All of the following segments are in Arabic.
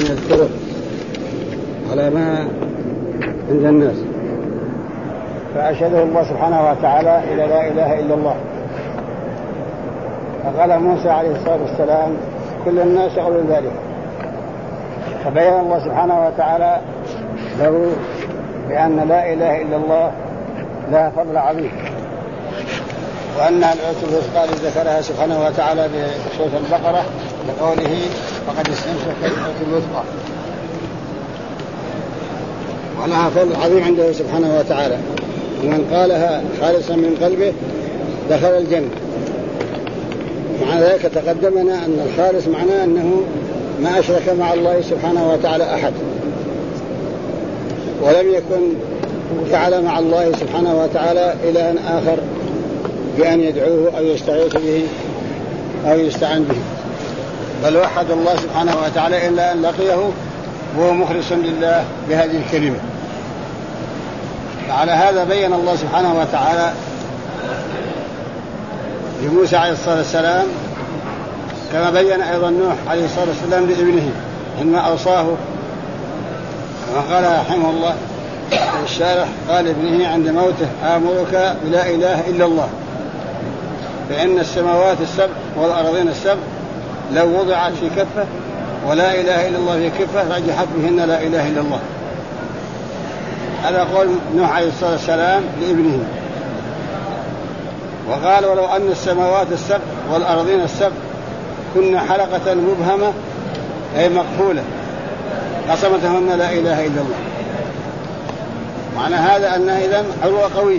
يذكره على ما عند الناس، فأرشده الله سبحانه وتعالى إلى لا إله إلا الله. فقال موسى عليه الصلاة والسلام كل الناس يقولون ذلك، فبين الله سبحانه وتعالى له بأن لا إله إلا الله لها فضل عظيم، وأنها العروة الوثقى التي ذكرها سبحانه وتعالى بسورة البقرة بقوله فقد استمسك بالعروة الوثقى، ولها فضل عظيم عنده سبحانه وتعالى. ومن قالها خالصا من قلبه دخل الجنة. مع ذلك تقدمنا أن الخالص معناه أنه ما أشرك مع الله سبحانه وتعالى أحد، ولم يكن فعل مع الله سبحانه وتعالى إلها آخر بأن يدعوه أو يستغيث به أو يستعان به، بل وحد الله سبحانه وتعالى إلا أن لقيه وهو مخلص لله بهذه الكلمة. فعلى هذا بين الله سبحانه وتعالى لموسى عليه الصلاة والسلام، كما بين أيضا نوح عليه الصلاة والسلام لابنه حينما أوصاه، وقال رحمه الله الشارح قال ابنه عند موته آمرك بلا إله إلا الله، فإن السماوات السبع والأرضين السبع لو وضعت في كفة ولا إله إلا الله في كفة رجحت بهن لا إله إلا الله. هذا قول نوح عليه الصلاة والسلام لابنه. وقال ولو أن السماوات السبع والأرضين السبع كن حلقة مبهمة أي مقفولة قسمتهن لا إله إلا الله. معنى هذا أنها إذن عروة قوية،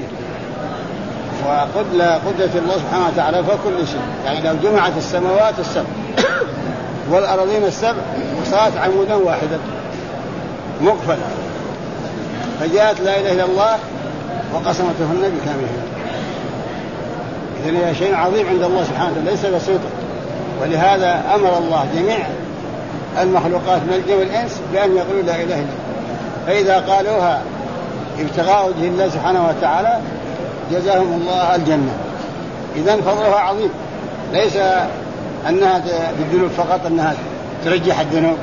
وقدرة الله سبحانه وتعالى فكل شيء. يعني لو جمعت السماوات السبع والأرضين السبع صارت عمودا واحدا مقفل، فجاءت لا إله إلا الله وقسمتهن بكاملهن. إذن هي شيء عظيم عند الله سبحانه وتعالى ليس بسيطا، ولهذا أمر الله جميع المخلوقات من الجن والإنس بأن يقولوا لا إله إلا الله، فإذا قالوها ابتغاء وجه الله سبحانه وتعالى جزاهم الله الجنة. إذن فضلها عظيم، ليس أنها بالذنوب فقط أنها ترجح الذنوب،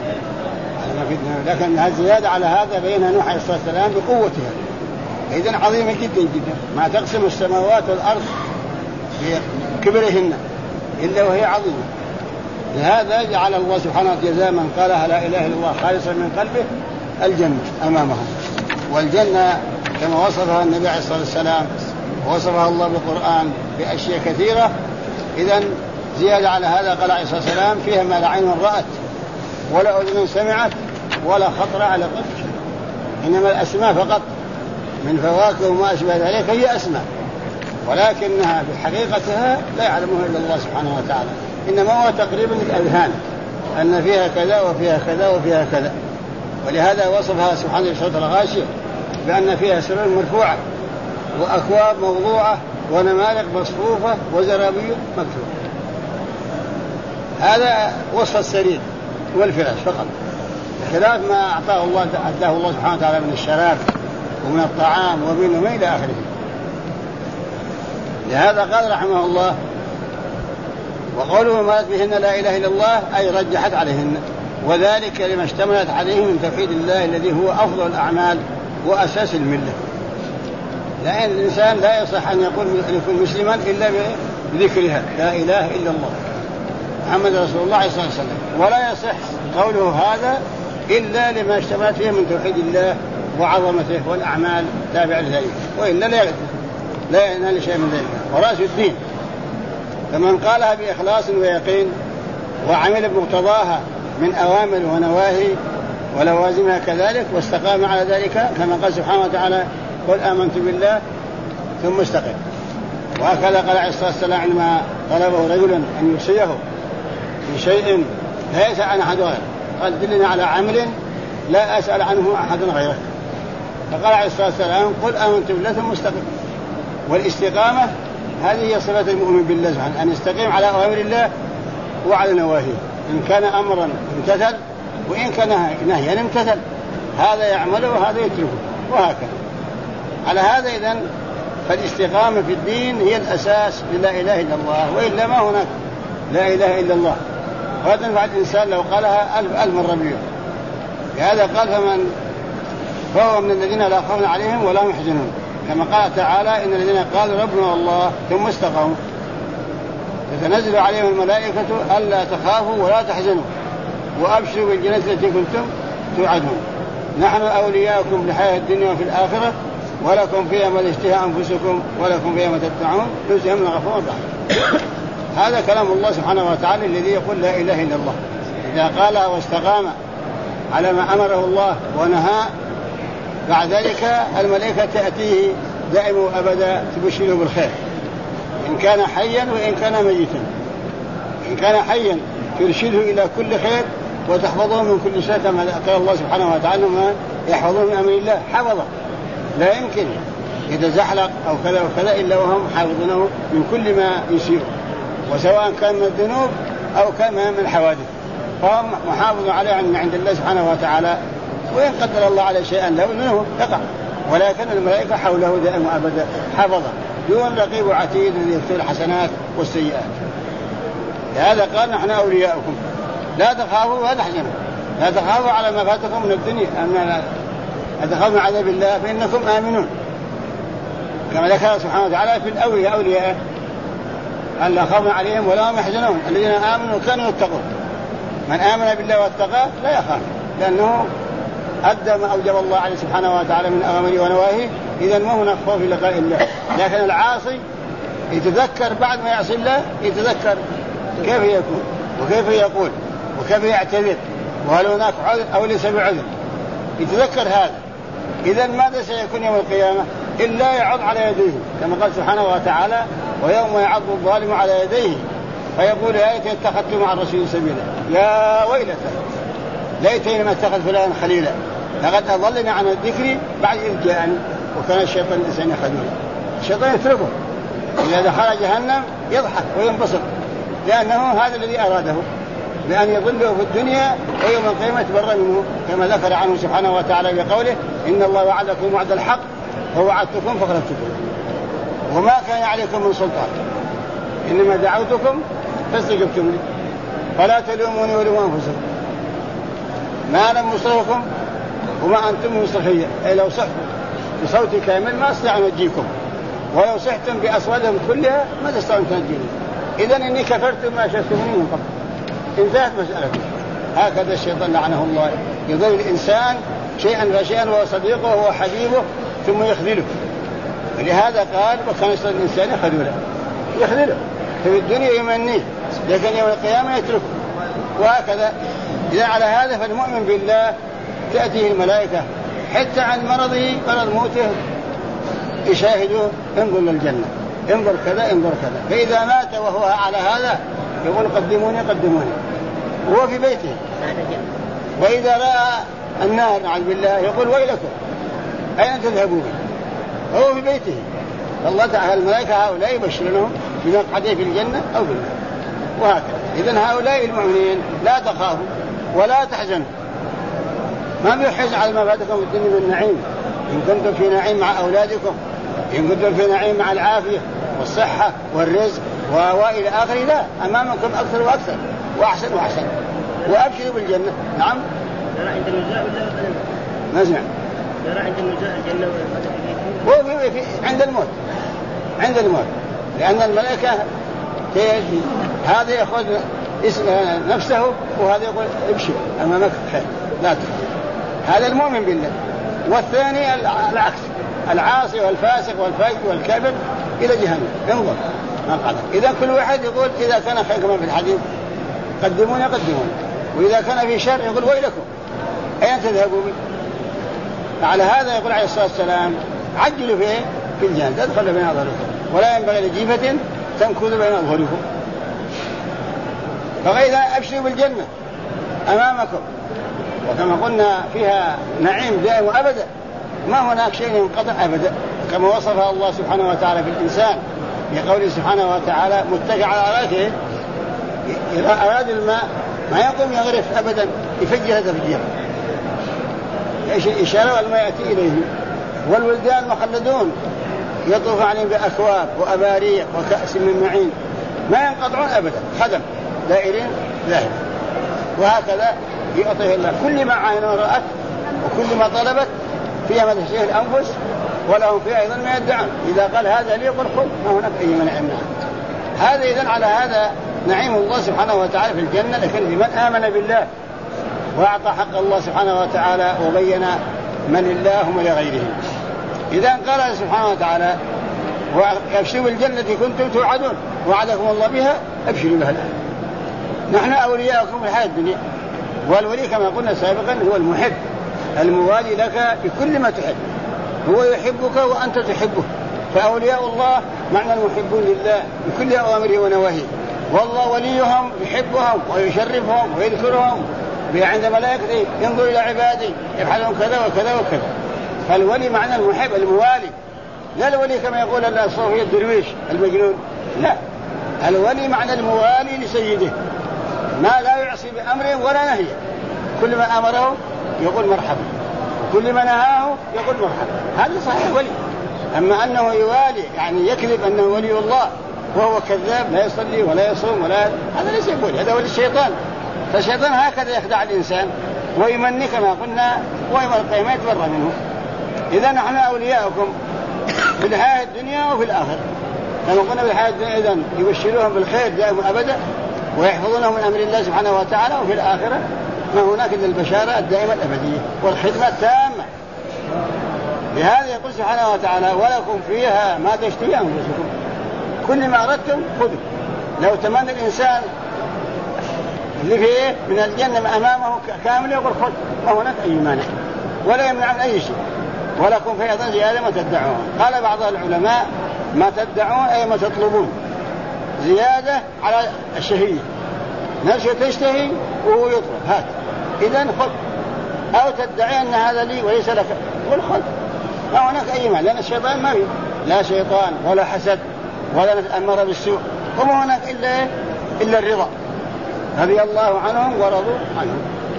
لكنها زيادة على هذا بين نوح عليه الصلاة والسلام بقوتها. إذن عظيمة جدا جدا، ما تقسم السماوات والأرض بكبرهن إلا وهي عظيمة. لهذا جعل الله سبحانه جزاء من قالها لا إله إلا الله خالصا من قلبه الجنة أمامهم. والجنة كما وصفها النبي عليه الصلاة والسلام ووصفها الله بالقرآن بأشياء كثيرة. إذن زيادة على هذا قال عليه الصلاة والسلام فيها ما لا عين رأت ولا أذن سمعت ولا خطر على قلب شيء. إنما الأسماء فقط من فواكه وما أشبه ذلك هي أسماء، ولكنها بحقيقتها لا يعلمها إلا الله سبحانه وتعالى، إنما هو تقريبا الأذهان أن فيها كذا وفيها كذا وفيها كذا. ولهذا وصفها سبحانه في سورة الغاشية بأن فيها سرر مرفوعة وأكواب موضوعة ونمارق مصفوفة وزرابي مكتوبة. هذا وصف السرير والفراش فقط، بخلاف ما أعطاه الله سبحانه وتعالى من الشراب ومن الطعام ومن إلى آخره. لهذا قال رحمه الله وقوله مالت بهن لا إله إلا الله أي رجحت عليهن، وذلك لما اشتملت عليه من توحيد الله الذي هو أفضل الأعمال وأساس الملة. لأن الإنسان لا يصح أن يكون مسلما إلا بذكرها لا إله إلا الله محمد رسول الله صلى الله عليه وسلم، ولا يصح قوله هذا إلا لما اشتملت فيه من توحيد الله وعظمته والأعمال تابعة لذلك، وإلا لا ينال شيء من ذلك. ورأس الدين فمن قالها بإخلاص ويقين وعمل بمقتضاها من أوامر ونواهي ولوازمها كذلك واستقام على ذلك، كما قال سبحانه وتعالى قل آمنت بالله ثم استقم. وهكذا قال عليه الصلاة والسلام عندما طلبه رجل أن يوصيه في شيء لا يسأل عن أحد غيره، قال دلنا على عمل لا أسأل عنه أحد غيره، فقال عليه الصلاة والسلام قل آمنت بالله ثم استقم. والاستقامة هذه هي صفة المؤمن بالله سبحانه، أن يستقيم على أوامر الله وعلى نواهيه، إن كان أمرا امتثل وإن كان نهيا امتثل، هذا يعمله وهذا يتركه وهكذا. على هذا إذن فالاستقامة في الدين هي الأساس للا إله إلا الله، وإلا ما هناك لا إله إلا الله. وهذا ينفع الإنسان لو قالها 1000 مرة بيوم لهذا قال فهو من الذين لا خوف عليهم ولا هم يحزنون، كما قال تعالى إن الذين قالوا ربنا الله ثم استقاموا تتنزل عليهم الملائكة ألا تخافوا ولا تحزنوا وأبشروا بالجنة التي كنتم توعدون نحن أولياؤكم لحياة الدنيا وفي الآخرة ولكم فيها ما تشتهي أنفسكم ولكم فيها ما تدعون نزلا من غفور رحيم. هذا كلام الله سبحانه وتعالى الذي يقول لا إله إلا الله. إذا قال واستقام على ما أمره الله ونهى بعد ذلك الملائكة تأتيه دائما وأبدا تبشره بالخير إن كان حيا وإن كان ميتا. إن كان حيا ترشده إلى كل خير وتحفظه من كل شر كما قال الله سبحانه وتعالى ما يحفظه من أمر الله حفظه لا يمكن يتزحلق أو كذا وكذا إلا وهم حافظونه من كل ما يسير وسواء كان من الذنوب أو كان من الحوادث فهم محافظ عليه من عند الله سبحانه وتعالى. وإن قدر الله على شيئا له منه يقع ولكن الملائكة حوله دائما أبدا حفظه دون رقيب وعتيد يكتب الحسنات والسيئات. لهذا قال نحن أولياؤكم لا تخافوا ولا تحزنوا لا تخافوا على ما فاتكم من الدنيا لا تخافوا من عذاب الله فإنكم آمنون كما ذكر سبحانه وتعالى في الأولياء أن لا خوف عليهم ولا هم يحزنون الذين آمنوا كانوا يتقون. من آمن بالله واتقى لا يخاف لأنه أدى ما أوجب الله عليه سبحانه وتعالى من أوامره ونواهيه إذا ما هناك خوف في لقاء الله. لكن العاصي يتذكر بعد ما يعصي الله يتذكر كيف يكون وكيف يقول وكيف يعتذر وهل هناك عذر أو ليس بعذر يتذكر هذا. إذا ماذا سيكون يوم القيامة إلا يعض على يديه كما قال سبحانه وتعالى ويوم يعض الظالم على يديه فيقول يا ليتني اتخذت مع الرسول سبيلا يا ويلتى ليتني ما اتخذ فلان خليلا لقد أضلني عن الذكر بعد إذ جاءني وكان الشيطان الإنسان خذولا. الشيطان يتركه إذا دخل جهنم يضحك وينبسط لأنه هذا الذي أراده بأن يضله في الدنيا ويوم القيامة يتبرأ منه كما ذكر عنه سبحانه وتعالى بقوله إن الله وعدكم وعد الحق ووعدتكم فخلفتكم وما كان عليكم من سلطان إنما دعوتكم فاستجبتم لي فلا تلوموني ولوموا أنفسكم ما أنا مصرخكم وما أنتم مصرخية أي لو صحتم بصوتي كامل ما أستطيع أن أجيكم ولو صحتم بأصواتهم كلها ما تستطيعون تنجيني إذن إني كفرت ما أشركتموني من قبل انتهت مسألته. هكذا الشيطان لعنه الله يضل الإنسان شيئا فشيئا وهو صديقه وهو حبيبه ثم يخذله. ولهذا قال وكان الإنسان خذولا يخذله في الدنيا يمنيه لكن يوم القيامة يتركه. وهكذا إذا على هذا فالمؤمن بالله تأتيه الملائكة حتى عن مرضه مرض موته يشاهدوه انظر للجنة انظر كذا انظر كذا. فإذا مات وهو على هذا يقول قدموني قدموني وهو في بيته. وإذا رأى النار نعوذ بالله يقول ويلكم أين تذهبون هو في بيته. الله تعالى الملائكة هؤلاء يبشرونهم بمقعده في الجنة أو في النار. وهكذا إذن هؤلاء المؤمنين لا تخافوا ولا تحزنوا ما بيحزن على ما فاتكم في الدنيا من نعيم إن كنتم في نعيم مع أولادكم إن كنتم في نعيم مع العافية والصحة والرزق وإلى آخره لا أمامكم أكثر وأكثر وأحسن وأحسن وأبشروا بالجنة. نعم ترى عند النزاع ما سمع ترى عند النزاع الجنة عند الموت عند الموت لأن الملائكة هذا يأخذ نفسه وهذا يقول ابشر أمامك خير لا تخاف. هذا المؤمن بالله. والثاني العكس العاصي والفاسق والفاجر والكافر إلى جهنم انظر ما قال. إذا كل واحد يقول إذا كان خير كما في الحديث قدموني قدموني وإذا كان في شر يقول ويلكم أين تذهبون. على هذا يقول عليه الصلاة والسلام عجلوا في الجنة تدخل بين أظهركم ولا ينبغي لجيفة تنكذ بين أظهركم. فإذا أبشروا بالجنة أمامكم وكما قلنا فيها نعيم دائم أبدا ما هناك شيء ينقطع أبدا كما وصفها الله سبحانه وتعالى في الإنسان بقوله سبحانه وتعالى متكئ على أراضيه إذا أراد الماء ما يقوم يغرف أبدا يفجر تفجيرا إشارة والماء يأتي إليه. والولدان مخلدون يطوف عليهم بأكواب وأباريق وكأس من معين ما ينقطعون أبدا خدم دائرين ذاهب. وهكذا يعطيه الله كل ما عين رأت وكل ما طلبت، فيها ما تشتهي الأنفس ولهم فيها أيضا ما يدعون. إذا قال هذا لي قل خذ، ما هناك أي منع منه. هذا إذن على هذا نعيم الله سبحانه وتعالى في الجنة، لكن لمن آمن بالله وأعطى حق الله سبحانه وتعالى وبين من الله ومن لغيره. إذا قال سبحانه وتعالى وابشروا بالجنة كنتم توعدون وعدكم الله بها ابشروا بها الآن. نحن أولياءكم في الحياة الدنيا، والولي كما قلنا سابقا هو المحب الموالي لك بكل ما تحب، هو يحبك وأنت تحبه. فأولياء الله معنى المحبون لله بكل أوامره ونواهيه، والله وليهم يحبهم ويشرفهم ويذكرهم عند ملائكته ينظر إلى عباده يفعلون كذا وكذا وكذا. فالولي معنى المحب الموالي، لا الولي كما يقول الصوفي الدرويش المجنون، لا، الولي معنى الموالي لسيده، ما لا يعصي بأمر ولا نهي، كل ما أمره يقول مرحبا، كل ما نهاه يقول مرحبا، هذا صحيح ولي. أما أنه يوالي يعني يكذب أنه ولي الله وهو كذاب لا يصلي ولا يصوم ولا، هذا ليس يقول، هذا ولي الشيطان. فالشيطان هكذا يخدع الإنسان ويمني كما قلنا، ويوم القيامة يتبرى منه. إذا نحن أولياؤكم في الحياة الدنيا وفي الآخرة، كما قلنا في الحياة الدنيا إذن يبشرون بالخير دائما أبدا ويحفظونهم من أمر الله سبحانه وتعالى، وفي الآخرة ما هناك إلا البشارة الدائمة الأبدية والخدمة التامة. لهذا يقول سبحانه وتعالى ولكم فيها ما تشتهي أنفسكم، كل ما أردتم خذوا. لو تمنى الإنسان اللي فيه من الجنة ما أمامه كامل يقول خذ، ما هناك أي مانع ولا يمنع من أي شيء. ولكم فيها أيضا زيادة ما تدعون. قال بعض العلماء ما تدعون أي ما تطلبون، زيادة على الشهية، نفسه تشتهي وهو يطلب هات، إذن خذ. أو تدعي أن هذا لي وليس لك قل خذ، ما هناك أي مانع، لأن الشيطان ما فيه لا شيطان ولا حسد ولا أمر بالسوء، وما هناك إلا الرضا، رضي الله عنهم ورضوا عنهم.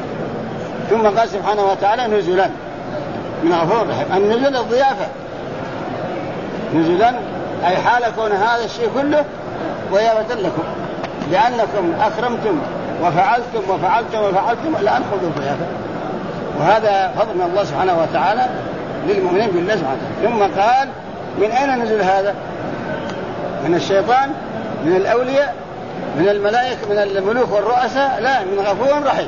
ثم قال سبحانه وتعالى نزلا من غفور رحيم. النزل الضيافة، نزلا أي حال كون هذا الشيء كله ضيافة لكم، لأنكم أكرمتم وفعلتم وفعلتم وفعلتم الآن خذوا الضيافة. وهذا فضل من الله سبحانه وتعالى للمؤمنين بالله سبحانه وتعالى. ثم قال من أين نزل هذا؟ من الشيطان، من الأولياء، من الملائكة، من الملوك والرؤساء؟ لا، من غفور رحيم.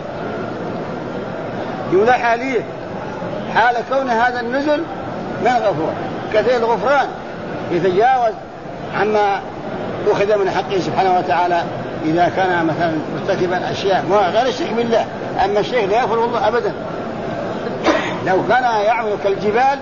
جملة حالية، حال كون هذا النزل من غفور كثير الغفران، يتجاوز عما أخذ من حقه سبحانه وتعالى إذا كان مثلا مرتكبا أشياء غير الشرك بالله. أما الشيخ لا يغفر الله أبدا، لو كان يعمل كالجبال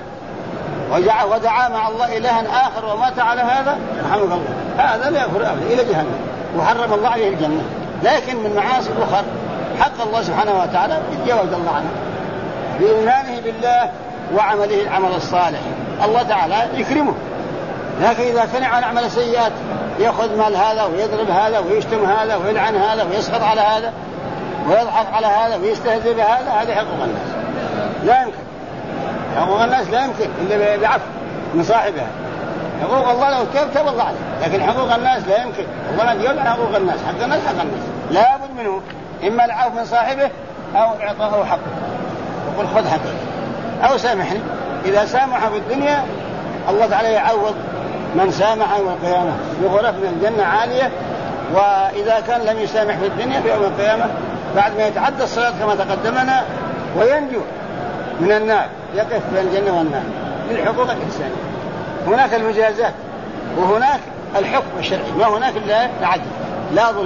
ودعا مع الله إلها آخر ومات على هذا رحمه الله، هذا لا يغفر أبدا إلى جهنم وحرم الله عليه الجنة. لكن من معاصي أخرى حق الله سبحانه وتعالى يتجاوز الله عنه بإيمانه بالله وعمله العمل الصالح، الله تعالى يكرمه. لكن إذا كان على عمل سيئات يأخذ مال هذا ويضرب هذا ويشتم هذا ويلعن هذا ويسخط على هذا ويضحك على هذا ويستهزئ بهذا، هذه حقوق الناس لا يمكن، حقوق الناس لا يمكن إلا بعفو من صاحبها. حقوق الله لو تاب الله عليه، لكن حقوق الناس لا يمكن، الله لا يجوز عن حقوق الناس، حق الناس حق الناس لا بد منه، إما العفو من صاحبه أو إعطاءه حقه، يقول خذ حقه أو سامحني. إذا سامح في الدنيا الله تعالى يعوض من سامح يوم القيامة بغرف من الجنة عالية، وإذا كان لم يسامح في الدنيا في يوم القيامة بعد ما يتعدى الصلاة كما تقدمنا وينجو من النار يقف بين الجنة والنار للحقوق الإنسانية. هناك المجازات وهناك الحكم الشرعي، ما هناك إلا العدل، لا ظلم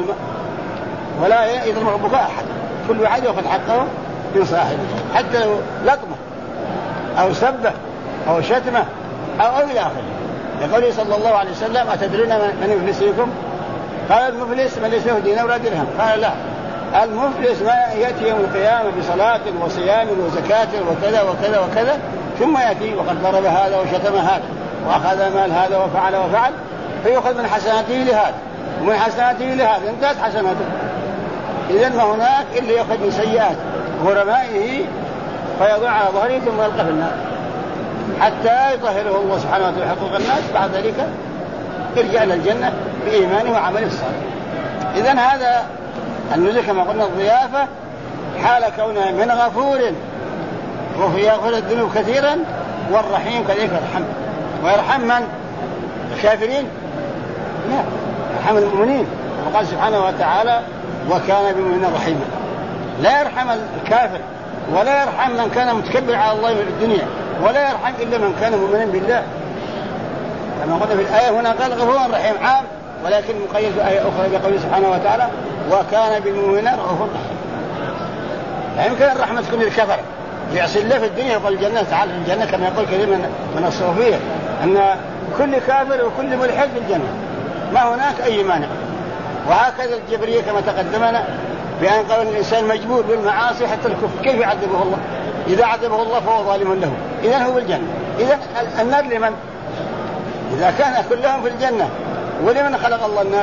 ولا يظلم ربك أحد، كل واحد يأخذ حقه من صاحبه، حتى لو لطمه أو سبه أو شتمه أو إلى آخره. يقول صلى الله عليه وسلم أتدرون من يفلس فيكم؟ قال المفلس من ليس له دينار ولا درهم. قال لا، المفلس ما يأتي يوم القيامة بصلاة وصيام وزكاة وكذا وكذا وكذا، ثم يأتي وقد ضرب هذا وشتم هذا وأخذ مال هذا وفعل فيأخذ من حسناته لهذا ومن حسناته لهذا، انتهت حسناته. إذن ما هناك إلا يأخذ من سيئات غرمائه فيضع على ظهره ثم يلقى في النار حتى يطهره الله سبحانه وتعالى حقوق الناس، بعد ذلك يرجع إلى الجنة بإيمانه وعمله الصالح. إذن هذا النزل كما قلنا الضيافة حال كونه من غفور وهو يغفر الذنوب كثيرا، والرحيم كذلك يرحم. ويرحم من؟ الكافرين؟ لا، يرحم المؤمنين. وقال سبحانه وتعالى وكان بالمؤمنين رحيما. لا يرحم الكافر ولا يرحم من كان متكبر على الله في الدنيا، ولا يرحم إلا من كان مؤمنا بالله. كما قلنا في الآية هنا قال غفور رحيم عام، ولكن مقيد بآية أخرى بقوله سبحانه وتعالى وكان بالمؤمنين غفور رحيم. لا يمكن الرحمة تكون للكفر يعصي الله في الدنيا يقول الجنة تعال في الجنة، كما يقول كثير من الصوفية أن كل كافر وكل ملحد في الجنة، ما هناك أي مانع. وهكذا الجبرية كما تقدمنا بأن قال أن الإنسان مجبور بالمعاصي حتى الكفر، كيف يعذبه الله؟ إذا عذبه الله فهو ظالم له، إذن هو بالجنة. إذن النار لمن؟ إذا كان كلهم في الجنة ولمن خلق الله النار؟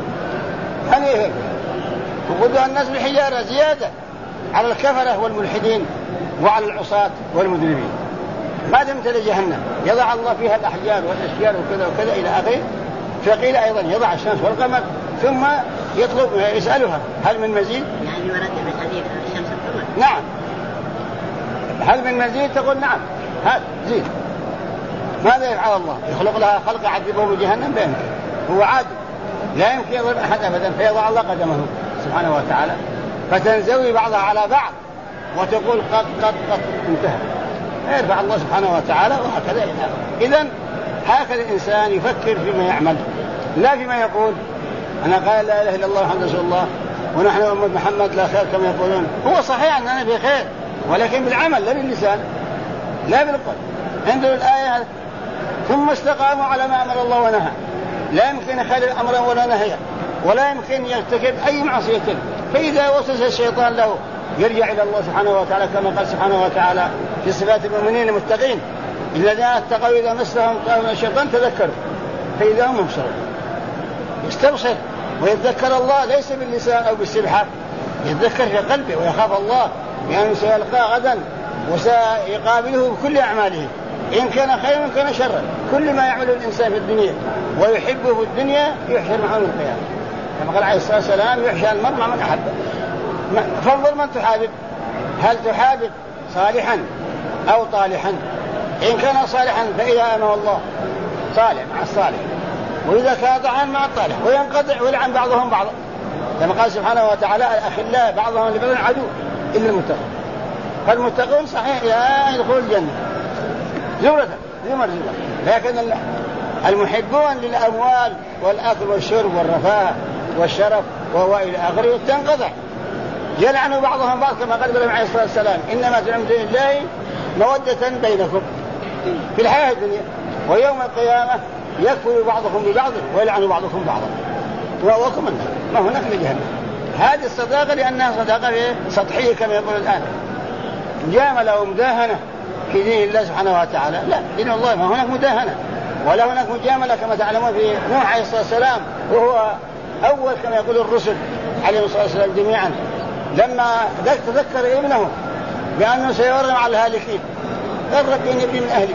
هل يهب وقودها الناس بالحجارة زيادة على الكفرة والملحدين وعلى العصاة والمذنبين. ما دمت لجهنم يضع الله فيها الأحجار والأشجار وكذا وكذا إلى آخره. فقيل أيضا يضع الشمس والقمر ثم يطلب يسألها هل من مزيد؟ يعني ورد من حديث الشمس والقمر. نعم. هل من مزيد؟ تقول نعم. هل زيد. ماذا يفعل الله؟ يخلق لها خلق يعذبه بجهنم؟ لا يمكن، هو عادل لا يمكن يضرب أحد أبدا. فيضع الله قدمه سبحانه وتعالى فتنزوي بعضها على بعض وتقول قد انتهى. يرفع الله سبحانه وتعالى وهكذا. إذن هكذا الإنسان يفكر فيما يعمل لا فيما يقول. أنا قال لا إله إلا الله محمد رسول الله ونحن أمة محمد لا خير كما يقولون. هو صحيح أننا في خير ولكن بالعمل لا باللسان لا بالقول. عندنا الآية ثم استقاموا على ما أمر الله ونهى. لا يمكن يخالف أمرا ولا نهيا ولا يمكن يرتكب أي معصية. فإذا وسوس الشيطان له يرجع إلى الله سبحانه وتعالى كما قال سبحانه وتعالى في صفات المؤمنين المتقين الذين اتقوا إذا مسهم طائف من الشيطان تذكروا فإذا هم مبصرون. يستبصر ويتذكر الله ليس باللسان أو بالسبحة، يتذكر في قلبه ويخاف الله لأنه سيلقى غدا وسيقابله بكل أعماله إن كان خيرا وإن كان شرا. كل ما يعمله الإنسان في الدنيا ويحبه في الدنيا يحشر معه يوم القيامة كما قال عليه الصلاة والسلام يحشر المرء مع من أحبه. فانظر من تحابب، هل تحابب صالحا أو طالحا؟ إن كان صالحا فإذا أمه الله صالح مع الصالح، وإذا كان طالحا مع الطالح، وينقطع ويلعن بعضهم بعضا كما قال سبحانه وتعالى الأخلاء بعضهم لبعض عدو إلا المتقون. فالمتقون صحيح يدخلون الجنة زمرة لكن المحبون للأموال والأكل والشرب والرفاه والشرف وهو إلى آخره تنقطع يلعن بعضهم بعض كما قال النبي عليه الصلاة والسلام إنما تدعون من دون الله مودة بينكم في الحياة الدنيا ويوم القيامة يكفر بعضكم ببعض ويلعن بعضكم بعضا وكم ما هناك لجهنم. هذه الصداقة لأنها صداقة سطحية كما يقول الآن مجاملة ومداهنة في دين الله سبحانه وتعالى. لا، دين الله ما هناك مداهنة ولا هناك مجاملة كما تعلمون في نوح عليه الصلاة والسلام وهو أول كما يقول الرسل عليه الصلاة والسلام جميعا لما تذكر ابنه بأنه سيورم على الهالكين قال ربي إن ابني من أهلي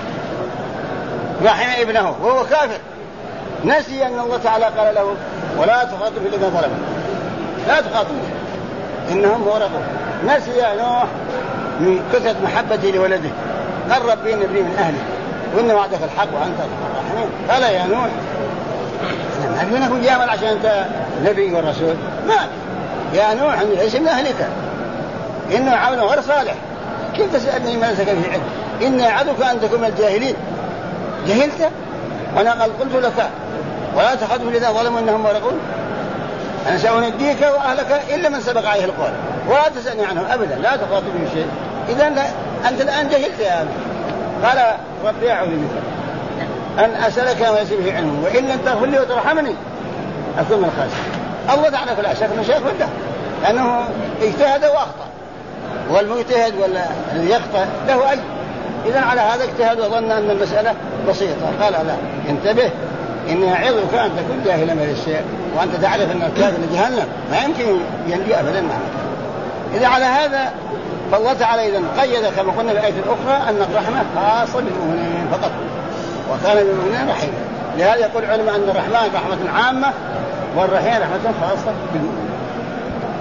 رحم ابنه وهو كافر نسي أن الله تعالى قال له ولا تخاطب الذين ظلموا لا تخاطب إنهم مورقون. نسي نوح من كثرة محبته لولده قال ربي إن ابني من أهلي وإن وعدك الحق وأنت الرحمن. قال يا نوح أنا ما أبنك مجامل عشان أنت نبي والرسول ما يا نوح أنه ليس من أهلك إنه عمل غير صالح كيف تسألني ما لك في علم إني أعدك أن تكون من الجاهلين. جهلت وأنا قلت لك ولا تخاطب الذين ظلموا إنهم مورقون. أنا سأنجيك وأهلك إلا من سبق عليه القول ولا تسألني عنهم أبدا لا تخاطبني شيء. إذن أنت الآن جهلت يا أبي. قال ربي أعوذ بك أن أسألك ما ليس به علم وإن لم تغفر لي وترحمني أكون من الخاسرين. الله تعالى فلا شك أنه شيخ له لأنه اجتهد وأخطأ والمجتهد ولا يخطأ له أجر. إذن على هذا اجتهد وظن أن المسألة بسيطة. قال لا انتبه إني أعظك أن تكون جاهلا من الشيء وأنت تعرف أن الكافر لجهنم ما يمكن ينجو أبدا معه. إذا على هذا فالله تعالى إذن قيد كما قلنا في الآية الأخرى أن الرحمة خاصة بالمؤمنين فقط وكان بالمؤمنين رحيما. لهذا يقول العلماء أن الرحمن رحمة عامة والرحيم رحمة خاصة بالمؤمنين.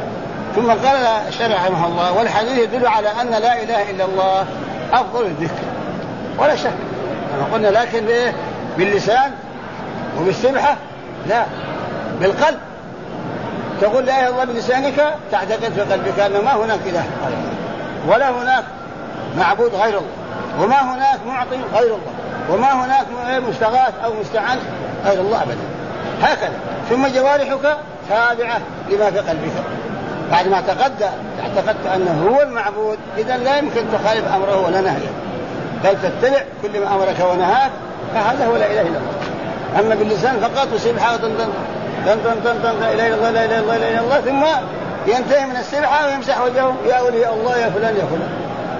ثم قال الشارح رحمه الله: والحديث يدل على أن لا إله إلا الله أفضل الذكر ولا شك كما قلنا، لكن باللسان وبالسبحة لا، بالقلب. تقول لا إله إلا الله بلسانك، تعتقد في قلبك أن ما هناك إله ولا هناك معبود غير الله، وما هناك معطي غير الله، وما هناك مستغاث أو مستعان غير الله أبدا. هكذا. ثم جوارحك تابعة لما في قلبك بعد ما اعتقدت أنه هو المعبود، إذن لا يمكن تخالف أمره ولا نهيه، بل تتبع كل ما أمرك ونهاك، فهذا هو لا إله إلا الله. أما باللسان فقط وسبحة لا إله إلا الله لا إله إلا الله لا إله إلا الله، ثم ينتهي من السبحة ويمسح وجهه: يا أولي الله يا فلان يا فلان.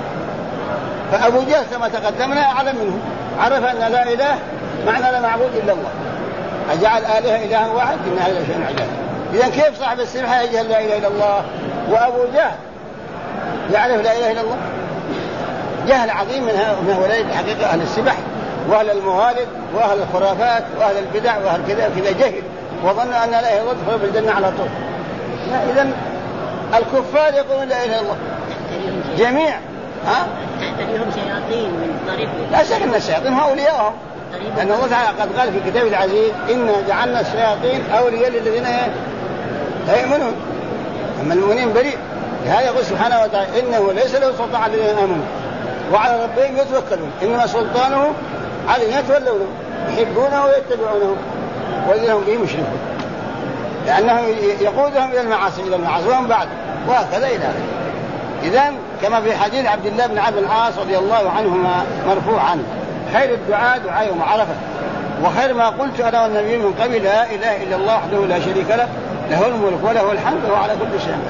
فأبو جهل كما تقدمنا أعلم منه، عرف أن لا إله معنى لا معبود إلا الله، أجعل آلهة إلها واحد إن هذا شيء عجاب. إذن كيف صاحب السبحة يجهل لا إله إلا الله وأبو جهل يعرف لا إله إلا الله؟ جهل عظيم من هؤلاء الحقيقة أهل السبح وأهل الموالد وأهل الخرافات وأهل البدع وأهل كذا جهل، وظن أن لا إله إلا الله تدخل بالجنة على طول. إذن الكفار يقولون لا إله إلا الله جميع. تأتيهم شياطين من طريق. لا شك أن الشياطين هم أولياءهم، لأن الله تعالى قد قال في كتاب العزيز: إنا جعلنا الشياطين أولياء للذين لا يؤمنون، أما المؤمنين بريء. لهذا يقول سبحانه وتعالى: إنه ليس له سلطان على الذين آمنوا وعلى ربهم يتوكلون، إنما سلطانه على الذين يتولونه يحبونه ويتبعونه والذين هم به مشركون، لأنه يقودهم إلى المعاصي وهم بعد، وهكذا إلى آخره. إذن كما في حديث عبد الله بن عبد العاص رضي الله عنهما مرفوعا: خير الدعاء دعاء معرفة، وخير ما قلت أنا والنبي من قبل لا إله إلا الله وحده لا شريك له، له الملك وله الحمد وهو على كل شيء.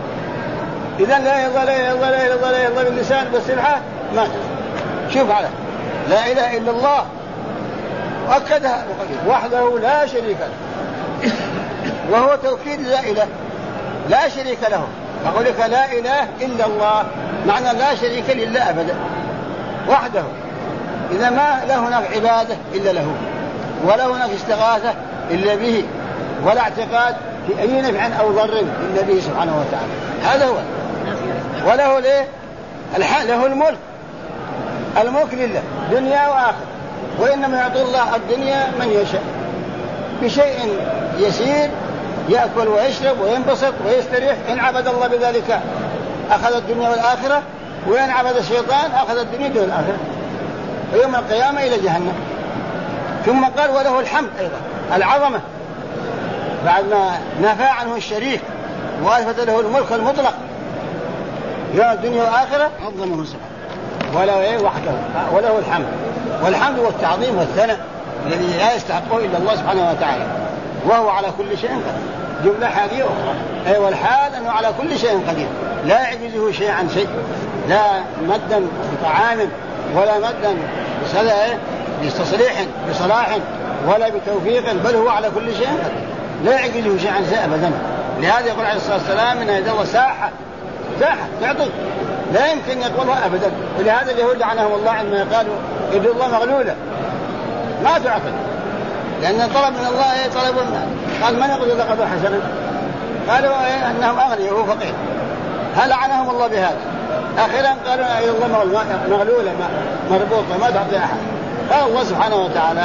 إذن لا إله إلا الله لا إله إلا الله لا إله إلا الله لا إله إلا الله باللسان بالسبحة ما شوف على لا إله إلا الله وأكدها وحده لا شريك له، وهو توكيد لا إله لا شريك له. أقول لك لا إله إلا الله معنى لا شريك لله أبدا وحده، إذا ما لا هناك عبادة إلا له، ولا هناك استغاثة إلا به، ولا اعتقاد في أي نفع أو ضر إلا به سبحانه وتعالى. هذا هو. وله له الملك لله دنيا وآخر، وإنما يعطي الله الدنيا من يشاء بشيء يسير، يأكل ويشرب وينبسط ويستريح. إن عبد الله بذلك أخذ الدنيا والآخرة، وإن عبد الشيطان أخذ الدنيا دون الآخرة، ويوم القيامة إلى جهنم. ثم قال: وله الحمد أيضا، العظمة، بعد ما نفى عنه الشريك وأثبت له الملك المطلق يوم الدنيا والآخرة، عظمه سبحانه وحده، وله الحمد. والحمد والتعظيم والثناء الذي لا يستحقه إلا الله سبحانه وتعالى، وهو على كل شيء قدير. جملة حالية أخرى، والحال أنه على كل شيء قدير، لا يعجزه شيء عن شيء، لا مدا بطعام ولا مدا بتصريح بصلاح ولا بتوفيق، بل هو على كل شيء قدير، لا يعجزه شيء عن شيء أبدا. لهذا يقول عليه الصلاة والسلام: من يد الله ساحة تعطي، لا يمكن يقولها أبدا. ولهذا اليهود لعنهم الله عندما قالوا يد الله مغلولة ما تعطي، لأن طلب من الله طلب قال: من يقول لك قدر حسنا؟ قالوا أنهم أغنياء وهو فقير، هل لعنهم الله بهذا؟ أخيرا قالوا يد الله مغلولة مربوطة ما تعطي أحد. قال الله سبحانه وتعالى: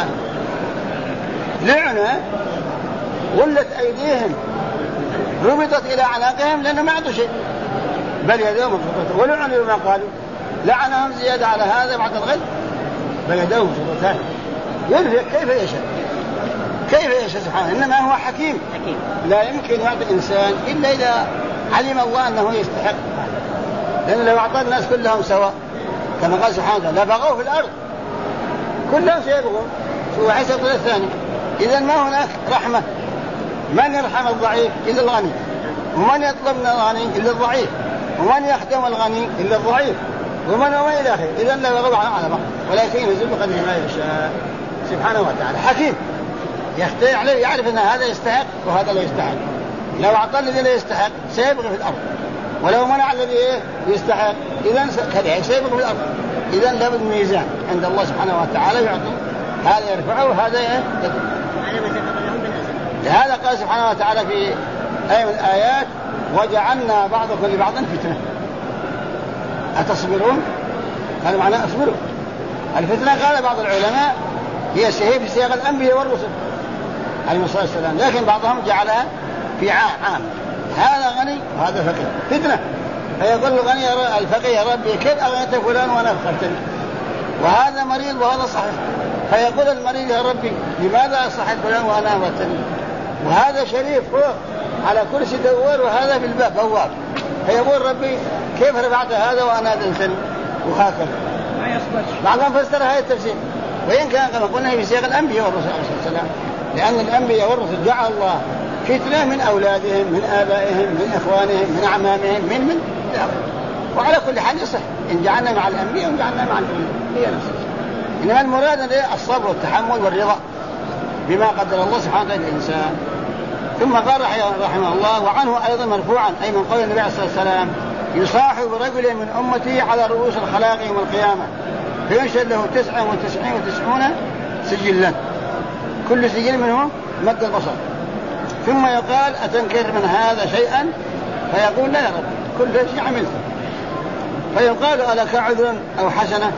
لعنة غلت أيديهم ربطت إلى عناقهم لأنه ما عندوا شيء، بل يدهم مبسوطتان. ولعنوا بما قالوا، لعنهم زيادة على هذا بعد الغد، بل يدهم مبسوطتان ينفق كيف يشاء سبحانه. إنما هو حكيم لا يمكن يعطي إنسان إلا إذا علم الله أنه يستحق، لأن لو أعطى الناس كلهم سواء كما قال سبحانه لبغوا في الأرض، كلهم سيبغون وحسب الثاني. إذن ما هناك رحمة، من يرحم الضعيف إلا الغني، ومن يطلب من الغني إلا الضعيف، ومن يخدم الغني إلا الضعيف، ومن إلى آخره. إذن لا يغضب على بعض، ولكن ينزل بقدر ما يشاء سبحانه وتعالى. حكيم يختار عليه، يعرف أن هذا يستحق وهذا لا يستحق. لو أعطى الذي لا يستحق سيبغي في الأرض، ولو منع الذي يستحق إذن كذلك سيبغي في الأرض. إذن لابد من ميزان عند الله سبحانه وتعالى يعطي، هذا يرفعه وهذا يدعو. لهذا قال سبحانه وتعالى في آية من الآيات: وجعلنا بعضكم لبعض فتنة أتصبرون؟ هذا معناه أصبروا. الفتنة قال بعض العلماء هي في سياق الأنبياء والرسل عليهم الصلاة والسلام، لكن بعضهم جعلها في عام، هذا غني وهذا فقير فتنة. فيقول الغني الفقير يا ربي كيف أغنيت فلان وأنا فقرتني؟ وهذا مريض وهذا صحيح، فيقول المريض يا ربي لماذا صحت فلان وأنا أغنيتني؟ وهذا شريف فوق على كرسي دوار وهذا في الباب بواب، فيقول ربي كيف رفعت هذا وأنا أذنتني؟ وهكذا ما يصبرش. بعضهم فسر هذا التفسير، وإن كان كما قلنا في سياق الأنبياء والرسل عليه الصلاة والسلام، لأن الأنبياء والرسل جعل الله فتنة من أولادهم من آبائهم من إخوانهم من أعمامهم من وعلى كل حال يصح إن جعلنا مع الأنبياء وجعلنا مع الأولياء هي نفسها. إنما المراد الصبر والتحمل والرضا بما قدر الله سبحانه وتعالى للإنسان. ثم قال رحمه الله وعنه أيضا مرفوعا أي من قول النبي صلى الله عليه وسلم يصاحب رجل من أمتي على رؤوس الخلاق يوم القيامة فينشد له 99 سجلا كل سجل منه مد البصر، ثم يقال أتنكر من هذا شيئا؟ فيقول لا يا رب كل شيء عملته. فيقال ألك عذر أو حسنة؟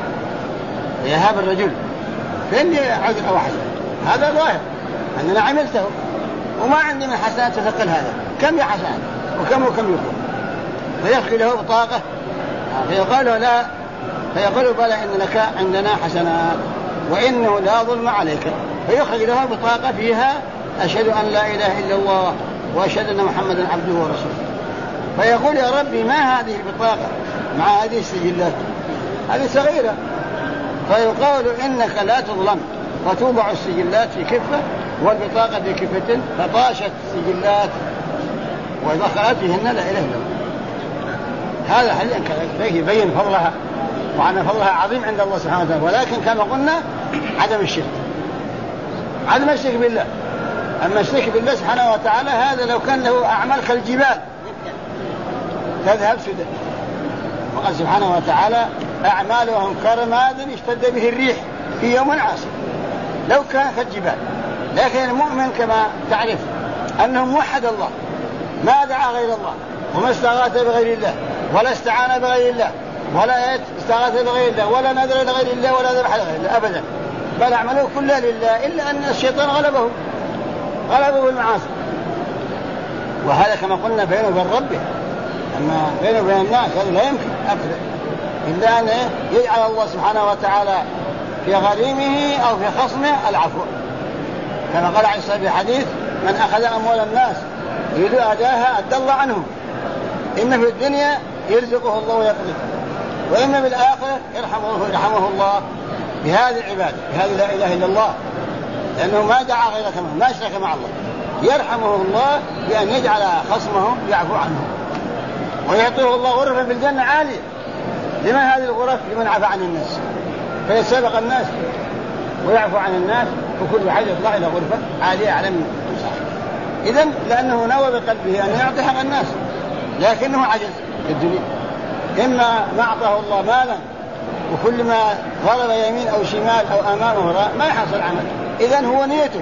يهاب الرجل فإني عذر أو حسنة، هذا ظاهر أننا عملته وما عندي من حسنات تثقل هذا، كم يا حسنات وكم يكون؟ فيخفي له بطاقة فيقال له لا، فيقول بلى إن لك عندنا حسنات وإنه لا ظلم عليك، فيخرج له بطاقة فيها أشهد أن لا إله إلا الله وأشهد أن محمدا عبده ورسوله. فيقول يا ربي ما هذه البطاقة مع هذه السجلات؟ هذه صغيرة. فيقال إنك لا تظلم، فتوضع السجلات في كفة والبطاقة في كفة، فطاشت السجلات ودخلت فيهن لا إله إلا الله. هذا حديث يبين فضلها وأن فضلها عظيم عند الله سبحانه وتعالى، ولكن كما قلنا عدم الشرك بالله. أما الشرك بالله سبحانه وتعالى هذا لو كان له أعمال كالجبال تذهب سدى، وقال سبحانه وتعالى أعمالهم كرماد اشتد به الريح في يوم عاصف، لو كان كالجبال. لكن المؤمن كما تعرف أنه موحد الله، ما دعا غير الله وما استغاث بغير الله ولا استعان بغير الله ولا استغاث بغير الله ولا نذر لغير الله ولا ذبح لغير الله أبدا، بل أعمله كلها لله، إلا أن الشيطان غلبه بالمعاصي. وهذا كما قلنا بينه وبين ربه، أما بينه وبين الناس هذا لا يمكن أبدا، إلا أن يجعل الله سبحانه وتعالى في غريمه أو في خصمه العفو، كما قال عليه الصلاة والسلام في حديث من أخذ أموال الناس يريد أداها أدى الله عنه، إن في الدنيا يرزقه الله ويقضي، وإن بالآخرة يرحمه الله بهذه العبادة بهذه لا إله إلا الله، لأنه ما دعا غير كمان ما أشرك مع الله، يرحمه الله بأن يجعل خصمه يعفو عنه ويعطيه الله غرفة في الجنة عالية. لمن هذه الغرف؟ لمن عفى عن الناس، فيسابق الناس ويعفو عن الناس، وكل حاجة يطلع إلى غرفة عالية على من صاحب. إذن لأنه نوى بقلبه أن يعطي حق الناس، لكنه عجز في الدنيا، إما ما أعطاه الله مالا وكل ما ضرب يمين أو شمال أو أمامه وراء ما يحصل عمل، إذن هو نيته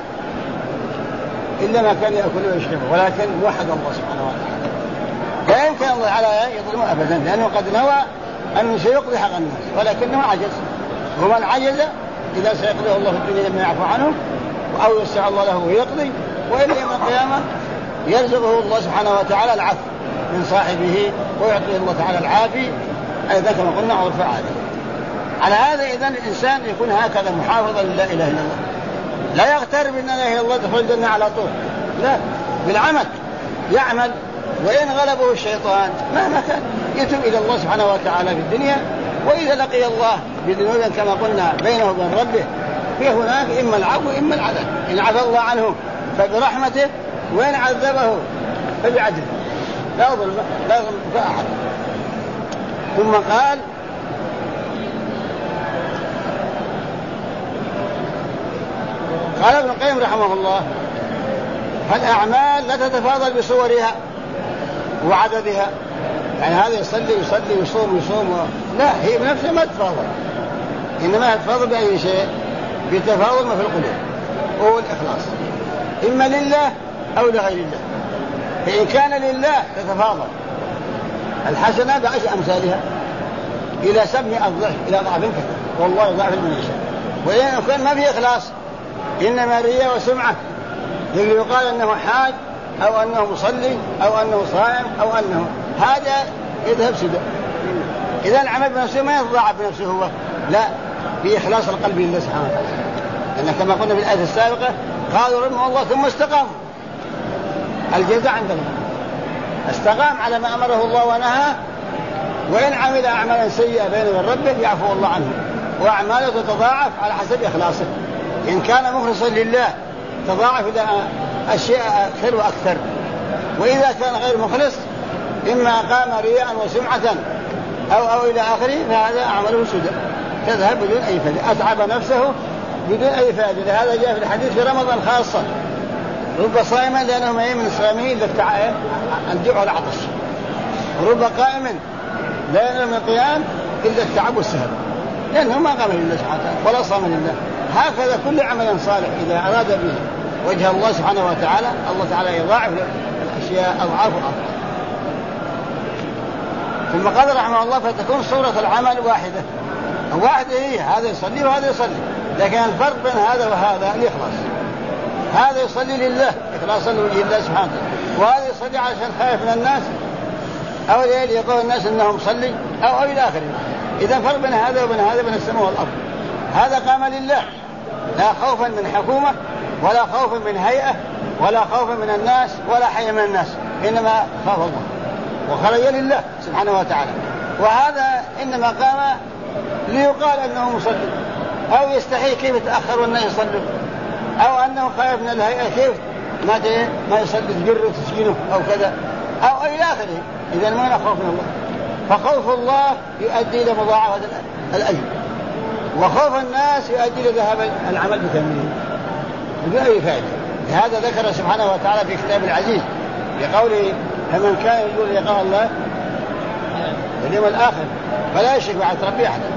إلا ما كان يأكل ويشرب، ولكن وحد الله سبحانه وتعالى لا يمكن الله على يظلم أبدا، لأنه قد نوى أنه سيقضي حق الناس ولكنه عجز. ومن عجز إذا سيقضيه الله في الدنيا لما يعفو عنه أو يسع الله له ويقضي، وإلى يوم القيامة يرزقه الله سبحانه وتعالى العفو من صاحبه ويعطيه الله تعالى العافي، أيضا كما قلنا عرف عادي. على هذا إذن الإنسان يكون هكذا محافظا لا إله إلا الله، لا يغتر بأن لا إله إلا الله دخل الجنة على طول، لا، بالعمل يعمل، وإن غلبه الشيطان مهما كان يتوب إلى الله سبحانه وتعالى في الدنيا، وإذا لقي الله بذنوب كما قلنا بينه وبين ربه فهناك إما العفو إما العذاب، إن عفى الله عنه فبرحمته وإن عذبه فبعدله، لا ظلم فأحد. ثم قال ابن القيم رحمه الله فالأعمال لا تتفاضل بصورها وعددها، يعني هذا يصلي يصوم لا، هي بنفسها ما تتفاضل، إنما تتفاضل بأي شيء؟ بتفاضل ما في القلوب هو الإخلاص، إما لله أو لغير الله. فإن كان لله تتفاضل الحسنة بعشر أمثالها إلى 700 ضعف إلى ضعف كثير، والله ضعف من يشاء. وإن كان ما في إخلاص إنما رياء وسمعة، اللي يقال أنه حاج أو أنه مصلي أو أنه صائم أو أنه هذا يذهب سدى. إذا العمل بنفسه ما يتضاعف بنفسه هو، لا، بإخلاص القلب لله سبحانه وتعالى. لأن كما قلنا في الآية السابقة قالوا ربنا الله ثم استقاموا، الجزاء عند الله. استقام على ما أمره الله ونهى، وإن عمل أعمالا سيئة بينه وبين ربه يعفو الله عنه، وأعماله تتضاعف على حسب إخلاصه. إن كان مخلصا لله تضاعف إلى أشياء أكثر وأكثر، وإذا كان غير مخلص إما قام رياء وسمعة أو إلى آخره فهذا أعمله سدى تذهب بدون أي فائدة، أتعب نفسه بدون أي فائدة. لهذا جاء في الحديث في رمضان خاصة رب صائما لأنه ما من صيامه إلا الجوع والعطش، ورب قائما لا ينام من القيام إلا التعب والسهر، لأنه ما قام لله سبحانه وتعالى ولا صام لله. هكذا كل عمل صالح إذا أراد به وجه الله سبحانه وتعالى الله تعالى يضاعف الأشياء أضعاف وأضعاف. ثم قال رحمه الله فتكون صورة العمل واحدة هي هذا يصلي وهذا يصلي، لكن الفرق بين هذا وهذا الإخلاص. هذا يصلي لله إخلاصا لوجه الله سبحانه وتعالى، وهذا يصلي علشان خايف من الناس أو يقول الناس أنه مصلي أو إلى آخره. إذا فرق بين هذا وبين هذا بين السماء والأرض. هذا قام لله لا خوفا من حكومة ولا خوفا من هيئة ولا خوفا من الناس ولا حي من الناس، إنما خاف الله وخرج لله سبحانه وتعالى. وهذا إنما قام ليقال أنه مصلي، أو يستحي كيف يتأخر والناس يصلوا، أو أنه خايف من الهيئة كيف ما يصلي تجره وتسكينه أو كذا أو إلى آخره. إذا ما نخاف من الله، فخوف الله يؤدي إلى مضاعفة الأجر، وخوف الناس يؤدي إلى ذهاب العمل بكمله بدون أي فائدة. لهذا ذكر سبحانه وتعالى في كتاب العزيز بقوله فمن كان يقول لقاء الله اليوم الآخر فلا يشرك مع ربه أحدا،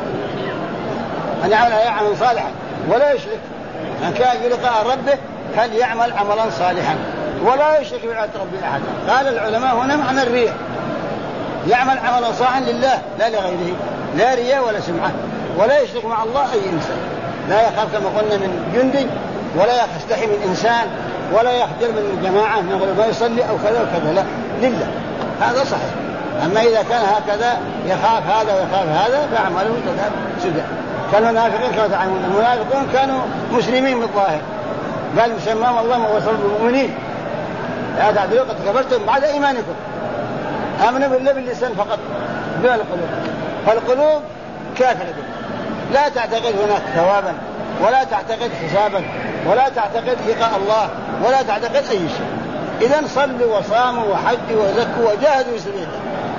أن يعمل عملا صالحا ولا يشرك. من كان يقول لقاء ربه فليعمل عملا صالحا ولا يشرك مع ربه أحدا. قال العلماء هنا معنى الرياء، يعمل عملا صالحا لله لا لغيره، لا رياء ولا سمعة، ولا يشرك مع الله أي إنسان، لا يخاف كما قلنا من جندي ولا يستحي من إنسان ولا يخجل من الجماعة نقول ما يصلي أو كذا وكذا، لا، لله. هذا صحيح. أما إذا كان هكذا يخاف هذا ويخاف هذا فأعماله تذهب سدى. كالمنافقين كانوا تعلمون، المنافقون كانوا مسلمين بالظاهر، بل سماهم الله وصل المؤمنين لا تعدلوا قد كفرتم بعد إيمانكم، آمنوا بالله باللسان فقط دون القلوب، فالقلوب كافرة لا تعتقد هناك ثوابا ولا تعتقد حسابا ولا تعتقد لقاء الله ولا تعتقد أي شيء. إذن صلوا وصاموا وحجوا وزكوا وجاهدوا في سبيل الله،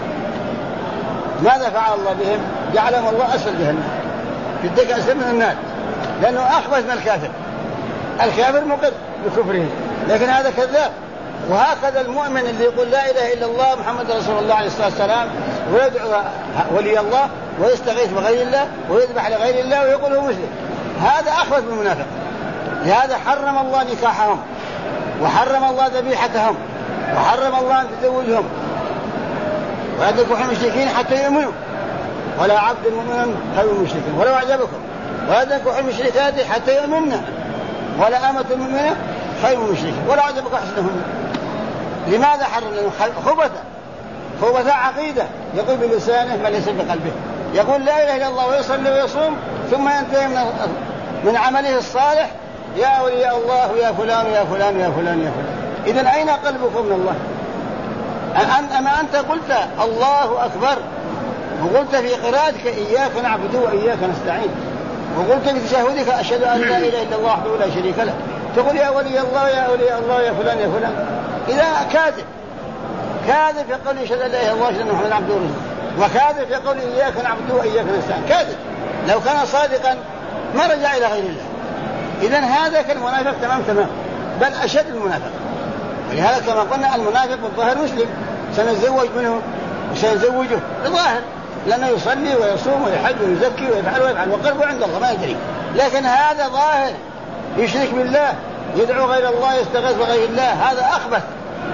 ماذا فعل الله بهم؟ جعلهم الله أسفل جهنم في الدرك أسفل من النار، لأنه أخبث من الكافر. الكافر مقر بكفره لكن هذا كذاب. وهكذا المؤمن اللي يقول لا إله إلا الله محمد رسول الله عليه الصلاة والسلام ويدعو ولي الله ويستغيث بغير الله ويذبح لغير الله ويقول هو مسلم، هذا أخبث من المنافق. لهذا حرم الله نكاحهم وحرم الله ذبيحتهم وحرم الله أن تزوجهم ولا تنكحوا المشركين حتى يؤمنوا، ولا عبد مؤمن خير المشركين ولو أعجبكم، ولا تنكحوا المشركات حتى يؤمنوا، ولا أمة مؤمنة خير المشركين ولا أعجبكم أحسنهن. لماذا حرم؟ لأنه خبث عقيدة، يقول بلسانه ما ليس بقلبه، يقول لا إله إلا الله ويصلي ويصوم ثم ينتهي من عمله الصالح يا أولياء الله يا فلان يا فلان يا فلان يا فلان. إذن أين قلبكم من الله؟ أما أنت قلت الله أكبر، وقلت في قراءتك إياك نعبد وإياك نستعين، وقلت في تشهدك أشهد أن لا إله إلا الله وحده لا شريك له، تقول يا ولي الله يا أولياء الله يا فلان يا فلان. إذا كاذب يقول أشهد أن لا إله إلا الله وأشهد أن محمدا عبده ورسوله، وكاذب يقول إياك نعبد وإياك نستعين، كاذب. لو كان صادقا ما رجع إلى غير الله. إذن هذا كالمنافق تمام، بل أشد المنافق. ولهذا كما قلنا المنافق بالظاهر مسلم، سنتزوج منه وسنزوجه بالظاهر لأنه يصلي ويصوم ويحج ويزكي ويفعل وقلبه عند الله ما يدري، لكن هذا ظاهر يشرك بالله، يدعو غير الله، يستغيث بغير الله، هذا أخبث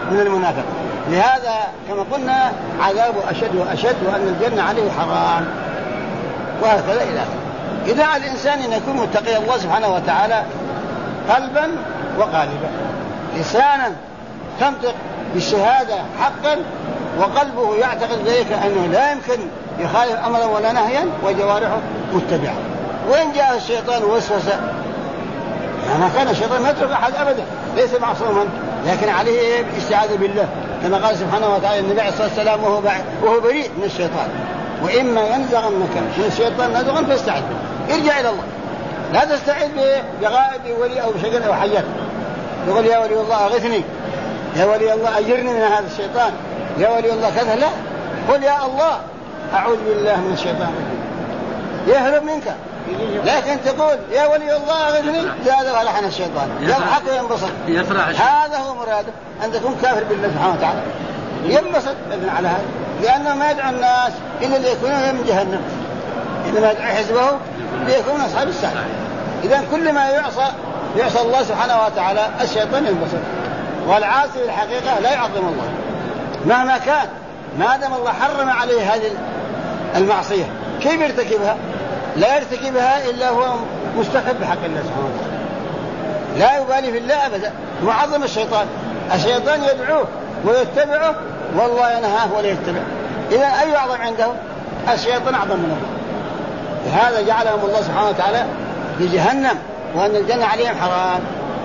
من المنافق. لهذا كما قلنا عذابه أشد وأشد، وأن الجنة عليه حرام، وهكذا إلى آخره. إذا على الإنسان أن يكون متقي الله سبحانه وتعالى قلبا وقالبا، لسانا تنطق بالشهادة حقا، وقلبه يعتقد ذلك أنه لا يمكن يخالف أمرا ولا نهيا، وجوارحه متبعة. وإن جاء الشيطان وسوسة، ما كان الشيطان ما يترك أحد أبدا، ليس معصوما، لكن عليه الاستعاذة بالله، كما قال سبحانه وتعالى النبي عليه الصلاة والسلام وهو بريء من الشيطان: وإما ينزغنك من الشيطان نزغا فاستعذ به. ارجع إلى الله، لا تستعذ بغائب ولي أو بشجر أو حيات، يقول يا ولي الله أغثني، يا ولي الله أجرني من هذا الشيطان، يا ولي الله كذا، لا، قل يا الله أعوذ بالله من الشيطان يهرب منك. لكن تقول يا ولي الله أغثني، زاد ولحن الشيطان يضحك وينبسط. هذا هو مراده، أن تكون كافر بالله سبحانه وتعالى، ينبسط على هذا، لأنه ما يدعو الناس إلا ليكونوا من جهنم، إنما يدعو حزبه ليكونوا أصحاب السعير. إذن كل ما يعصى الله سبحانه وتعالى الشيطان ينبسط، والعاصي الحقيقة لا يعظم الله مهما كان، ما دام الله حرم عليه هذه المعصية كيف يرتكبها؟ لا يرتكبها إلا هو مستخف بحق الله سبحانه وتعالى، لا يبالي في الله أبدا، معظم الشيطان يدعوه ويتبعه، والله ينهاه ولا يتبع. إذا أي أعظم عنده؟ الشيطان أعظم من الله. لهذا جعلهم الله سبحانه وتعالى بجهنم، وأن الجنة عليهم حرام.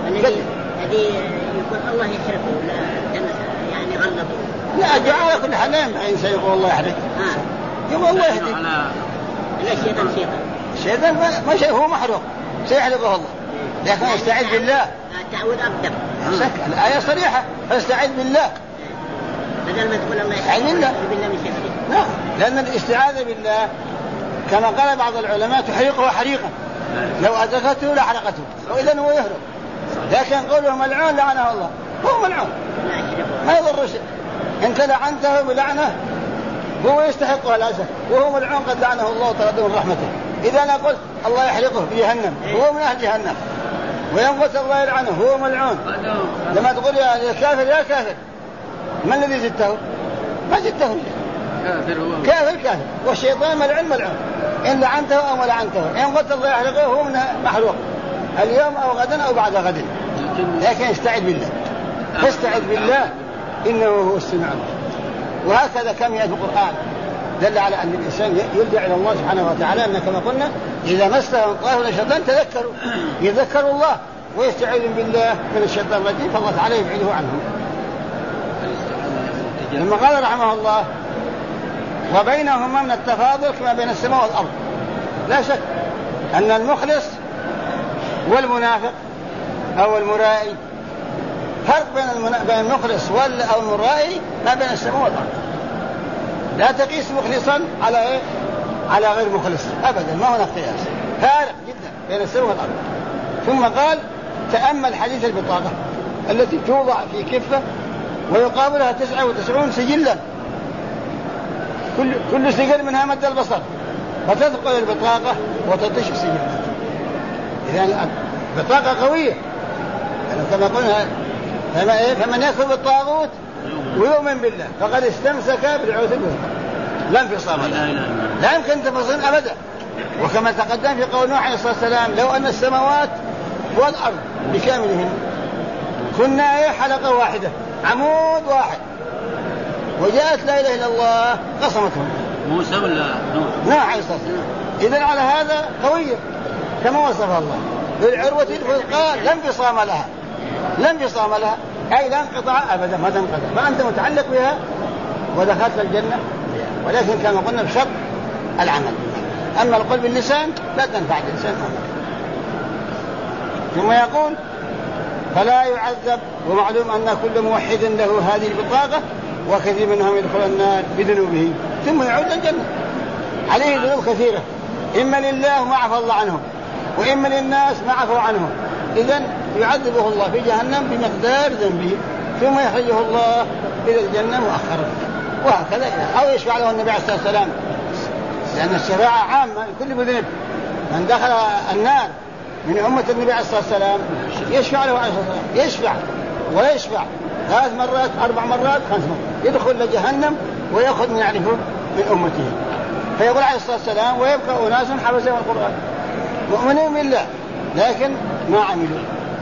هذه يقول الله يحرقه ولا يعني غلبه؟ لا، جعل كل حلام إنسان يقول الله يحرق، يقول الله يهدي. لا، الشيطان ما شيء، هو محروق سيحرقه الله، لكن استعذ بالله. تعود أكثر. الآية صريحة، فاستعذ بالله بدل ما تقول الله يحرقه بالله من شيء. لا، لأن الاستعاذة بالله كما قال بعض العلماء تحرقه حريقا، لو أدركته لحرقته، وإذن هو يهرب. لكن قوله ملعون لعنه الله، هو ملعون ما يضر شيء، انت لعنته بلعنه هو يستحقها الأسف، وهو ملعون قد لعنه الله وطرده من رحمته. إذا أنا قلت الله يحرقه في جهنم هو من أهل جهنم، ويوم قلت الله يلعنه هو ملعون. لما تقول يا كافر يا كافر، ما الذي زدته؟ ما زدته كافر، والشيطان ملعون، إن لعنته أو ما لعنته، إن قلت الله يحرقه هو من محروق اليوم أو غدا أو بعد غد. لكن استعذ بالله، فاستعذ بالله إنه هو السميع العليم. وهكذا كم يأتي القرآن دل على أن الإنسان يرجع إلى الله سبحانه وتعالى، أن كما قلنا إذا مسه طائف من الشيطان يذكروا الله ويستعيذ بالله من الشيطان الرجيم، فالله تعالى يبعده عنهم. لما قال رحمه الله وبينهما من التفاضل كما بين السماء والأرض، لا شك أن المخلص والمنافق أو المرائي فرق بين المخلص أو المرائي ما بين السماء والأرض. لا تقيس مخلصا على غير مخلص أبدا، ما هناك قياس، فارق جدا بين السماء والأرض. ثم قال تأمل حديث البطاقة التي توضع في كفة ويقابلها 99 سجلا، كل سجل منها مد البصر، فتثقل البطاقة وتطش السجل. إذن بطاقة قوية، يعني كما قلنا فمن يكفر بالطاغوت ويؤمن بالله فقد استمسك بالعروة الوثقى لا انفصام لها، لا يمكن تفصيل أبدا. وكما تقدم في قول نوح عليه الصلاة والسلام لو أن السماوات والأرض بكاملهن كنا حلقة واحدة عمود واحد وجاءت لا إله إلا الله قسمتهم. موسى ولا نوح عليه الصلاة والسلام. إذن على هذا قوية كما وصفها الله بالعروة الوثقى لا انفصام لها، أي لا انقطاع أبدا، ما تنقطع، فأنت متعلق بها ودخلت الجنة. ولكن كما قلنا بشرط العمل، أما القول باللسان لا تنفع الإنسان. ثم يقول فلا يعذب، ومعلوم أن كل موحد له هذه البطاقة وكثير منهم يدخل النار بذنوبه ثم يعود الجنة. عليه ذنوب كثيرة، إما لله ما عفى الله عنهم، وإما للناس ما عفوا عنهم، إذن يعذبه الله في جهنم بمقدار ذنبه ثم يخرجه الله إلى الجنة مؤخرا، وهكذا. أو يشفع له النبي عليه الصلاة والسلام، لأن الشفاعة عامة لكل مذنب، من دخل النار من أمة النبي عليه الصلاة والسلام يشفع له عليه الصلاة والسلام، يشفع ويشفع 3 مرات 4 مرات 5 مرات يدخل لجهنم ويأخذ من يعرفه من أمته. فيقول عليه الصلاة والسلام ويبقى أناس حفظهم القرآن مؤمنين بالله لكن ما عملوا،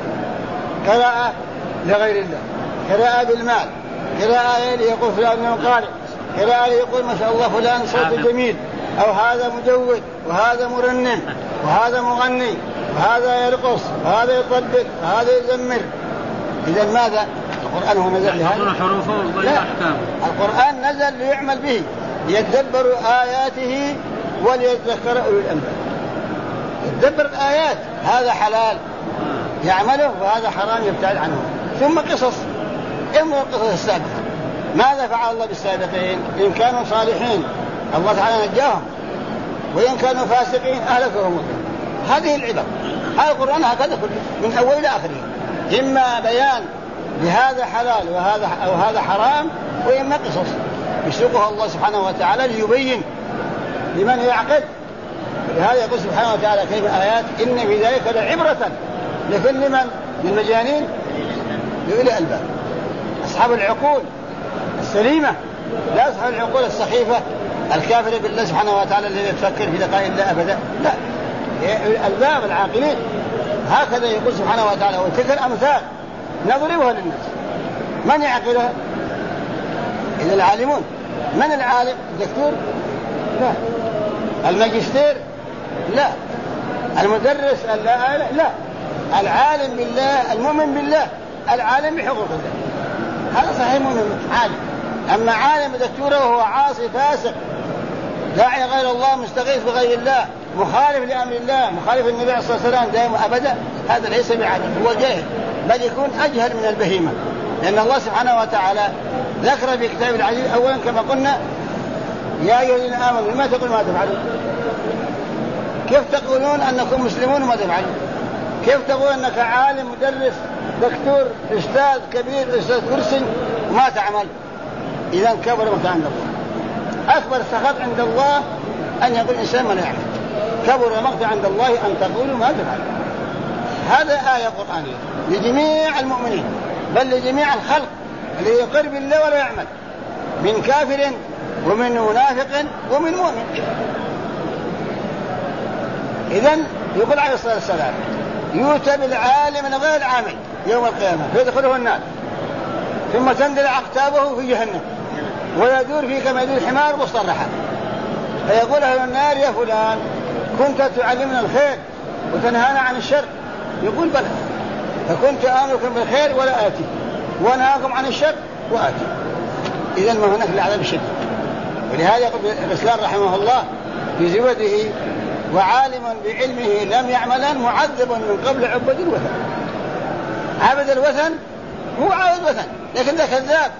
قراءة لغير الله، قراءة بالمال، قراءة يقول فلان قارئ، قراءة يقول ما شاء الله فلان صوته جميل، أو هذا مجود وهذا مرنم وهذا مغني وهذا يرقص وهذا يطبق وهذا يزمر. إذا ماذا؟ القرآن هو نزل لهذا؟ لا، القرآن نزل ليعمل به، ليتدبروا آياته وليتذكر أولو الألباب. يتدبر الآيات، هذا حلال يعمله وهذا حرام يبتعد عنه. ثم قصص، انظر القصص السابقة، ماذا فعل الله بالسابقين؟ إن كانوا صالحين الله تعالى نجاهم، وإن كانوا فاسقين أهلكهم. هذه العبر، هذا القرآن هكذا كله من أول إلى آخره، إما بيان لهذا حلال وهذا حرام، وإما قصص يسوقها الله سبحانه وتعالى ليبين لمن يعقل. لهذا يقول سبحانه وتعالى كيف آيات إن في ذلك لعبرة لكل من للمجانين لأولي الألباب، أصحاب العقول السليمة، لا أصحاب العقول السخيفة الكافرة بالله سبحانه وتعالى الذي تفكر في لقاء الله أبدا، لا، الألباب العاقلين. هكذا يقول سبحانه وتعالى وتلك الأمثال نضربها للناس. من يعقلها؟ إذا العالمون. من العالم؟ الدكتور؟ لا. الماجستير؟ لا. المدرس؟ لا. العالم بالله، المؤمن بالله، العالم بحقوق الله، هذا صحيح مؤمن عالم. أما عالم دكتوره وهو عاصي فاسق داعي غير الله مستغيث بغير الله مخالف لأمر الله مخالف النبي عليه الصلاة والسلام دائما أبدا، هذا ليس بعالم، هو جاهل، بل يكون أجهل من البهيمة. لأن الله سبحانه وتعالى ذكر في كتاب العزيز أولا كما قلنا يا أيها الذين آمنوا لما تقولون ما تفعلون. كيف تقولون أنكم مسلمون وما تفعلون؟ كيف تقول أنك عالم مدرس دكتور أستاذ كبير أستاذ كرسي وما تعمل؟ إذا كبر مقتا عند الله. أكبر سخط عند الله أن يقول إنسان ما لا يعمل. كبر مقتا عند الله أن تقولوا ما تفعلون. هذا آية قرآنية لجميع المؤمنين بل لجميع الخلق اللي يقر بالله ولا يعمل، من كافر ومن منافق ومن مؤمن. إذن يقول عليه الصلاة والسلام يؤتى بالعالم من غير العامل يوم القيامة فيدخله النار ثم تندل أقتابه في جهنم ويدور فيه كما يدور الحمار مصطرحا، فيقول أهل النار يا فلان كنت تعلمنا الخير وتنهانا عن الشر، يقول بلى، فكنت آمركم بالخير ولا آتي وأنهاكم عن الشر وآتي. إذن ما هناك العذاب الشديد. ولهذا يقول الرسول رحمه الله في زوده وعالما بعلمه لم يعملا معذب من قبل عبد الوثن. عبد الوثن هو عبد وثن لكن ذا كذاب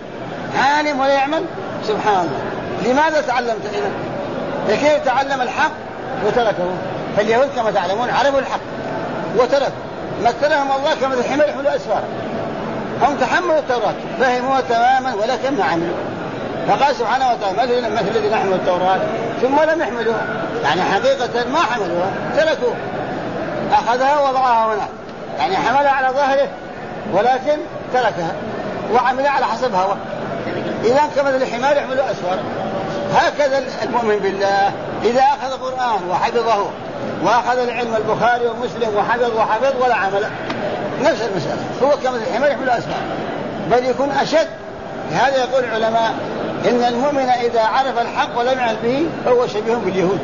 عالم ولا يعمل، سبحان الله. لماذا تعلمت إذا؟ لكي تعلم الحق وتركه. فاليهود كما تعلمون عرفوا الحق وتركوا، مثلهم الله كما الحمار يحمل أسفار، هم تحملوا التوراة فهموها تماما ولكن ما عملوا. فقال سبحانه وتعالى مثل الذين حملوا التوراة ثم لم يحملوها، يعني حقيقة ما حملوها تركوها، أخذها ووضعها هنا، يعني حملها على ظهره ولكن تركها وعملها على حسب هوى. إذا كمثل الحمار يحمل أسفار. هكذا المؤمن بالله إذا أخذ القرآن وحفظه وأخذ العلم البخاري ومسلم وحفظ ولا عمل نفس المسألة، هو كمثل الحمار يحمل أسفار بل يكون أشد. لهذا يقول العلماء إن المؤمن إذا عرف الحق ولم يعمل به فهو شبيه باليهود،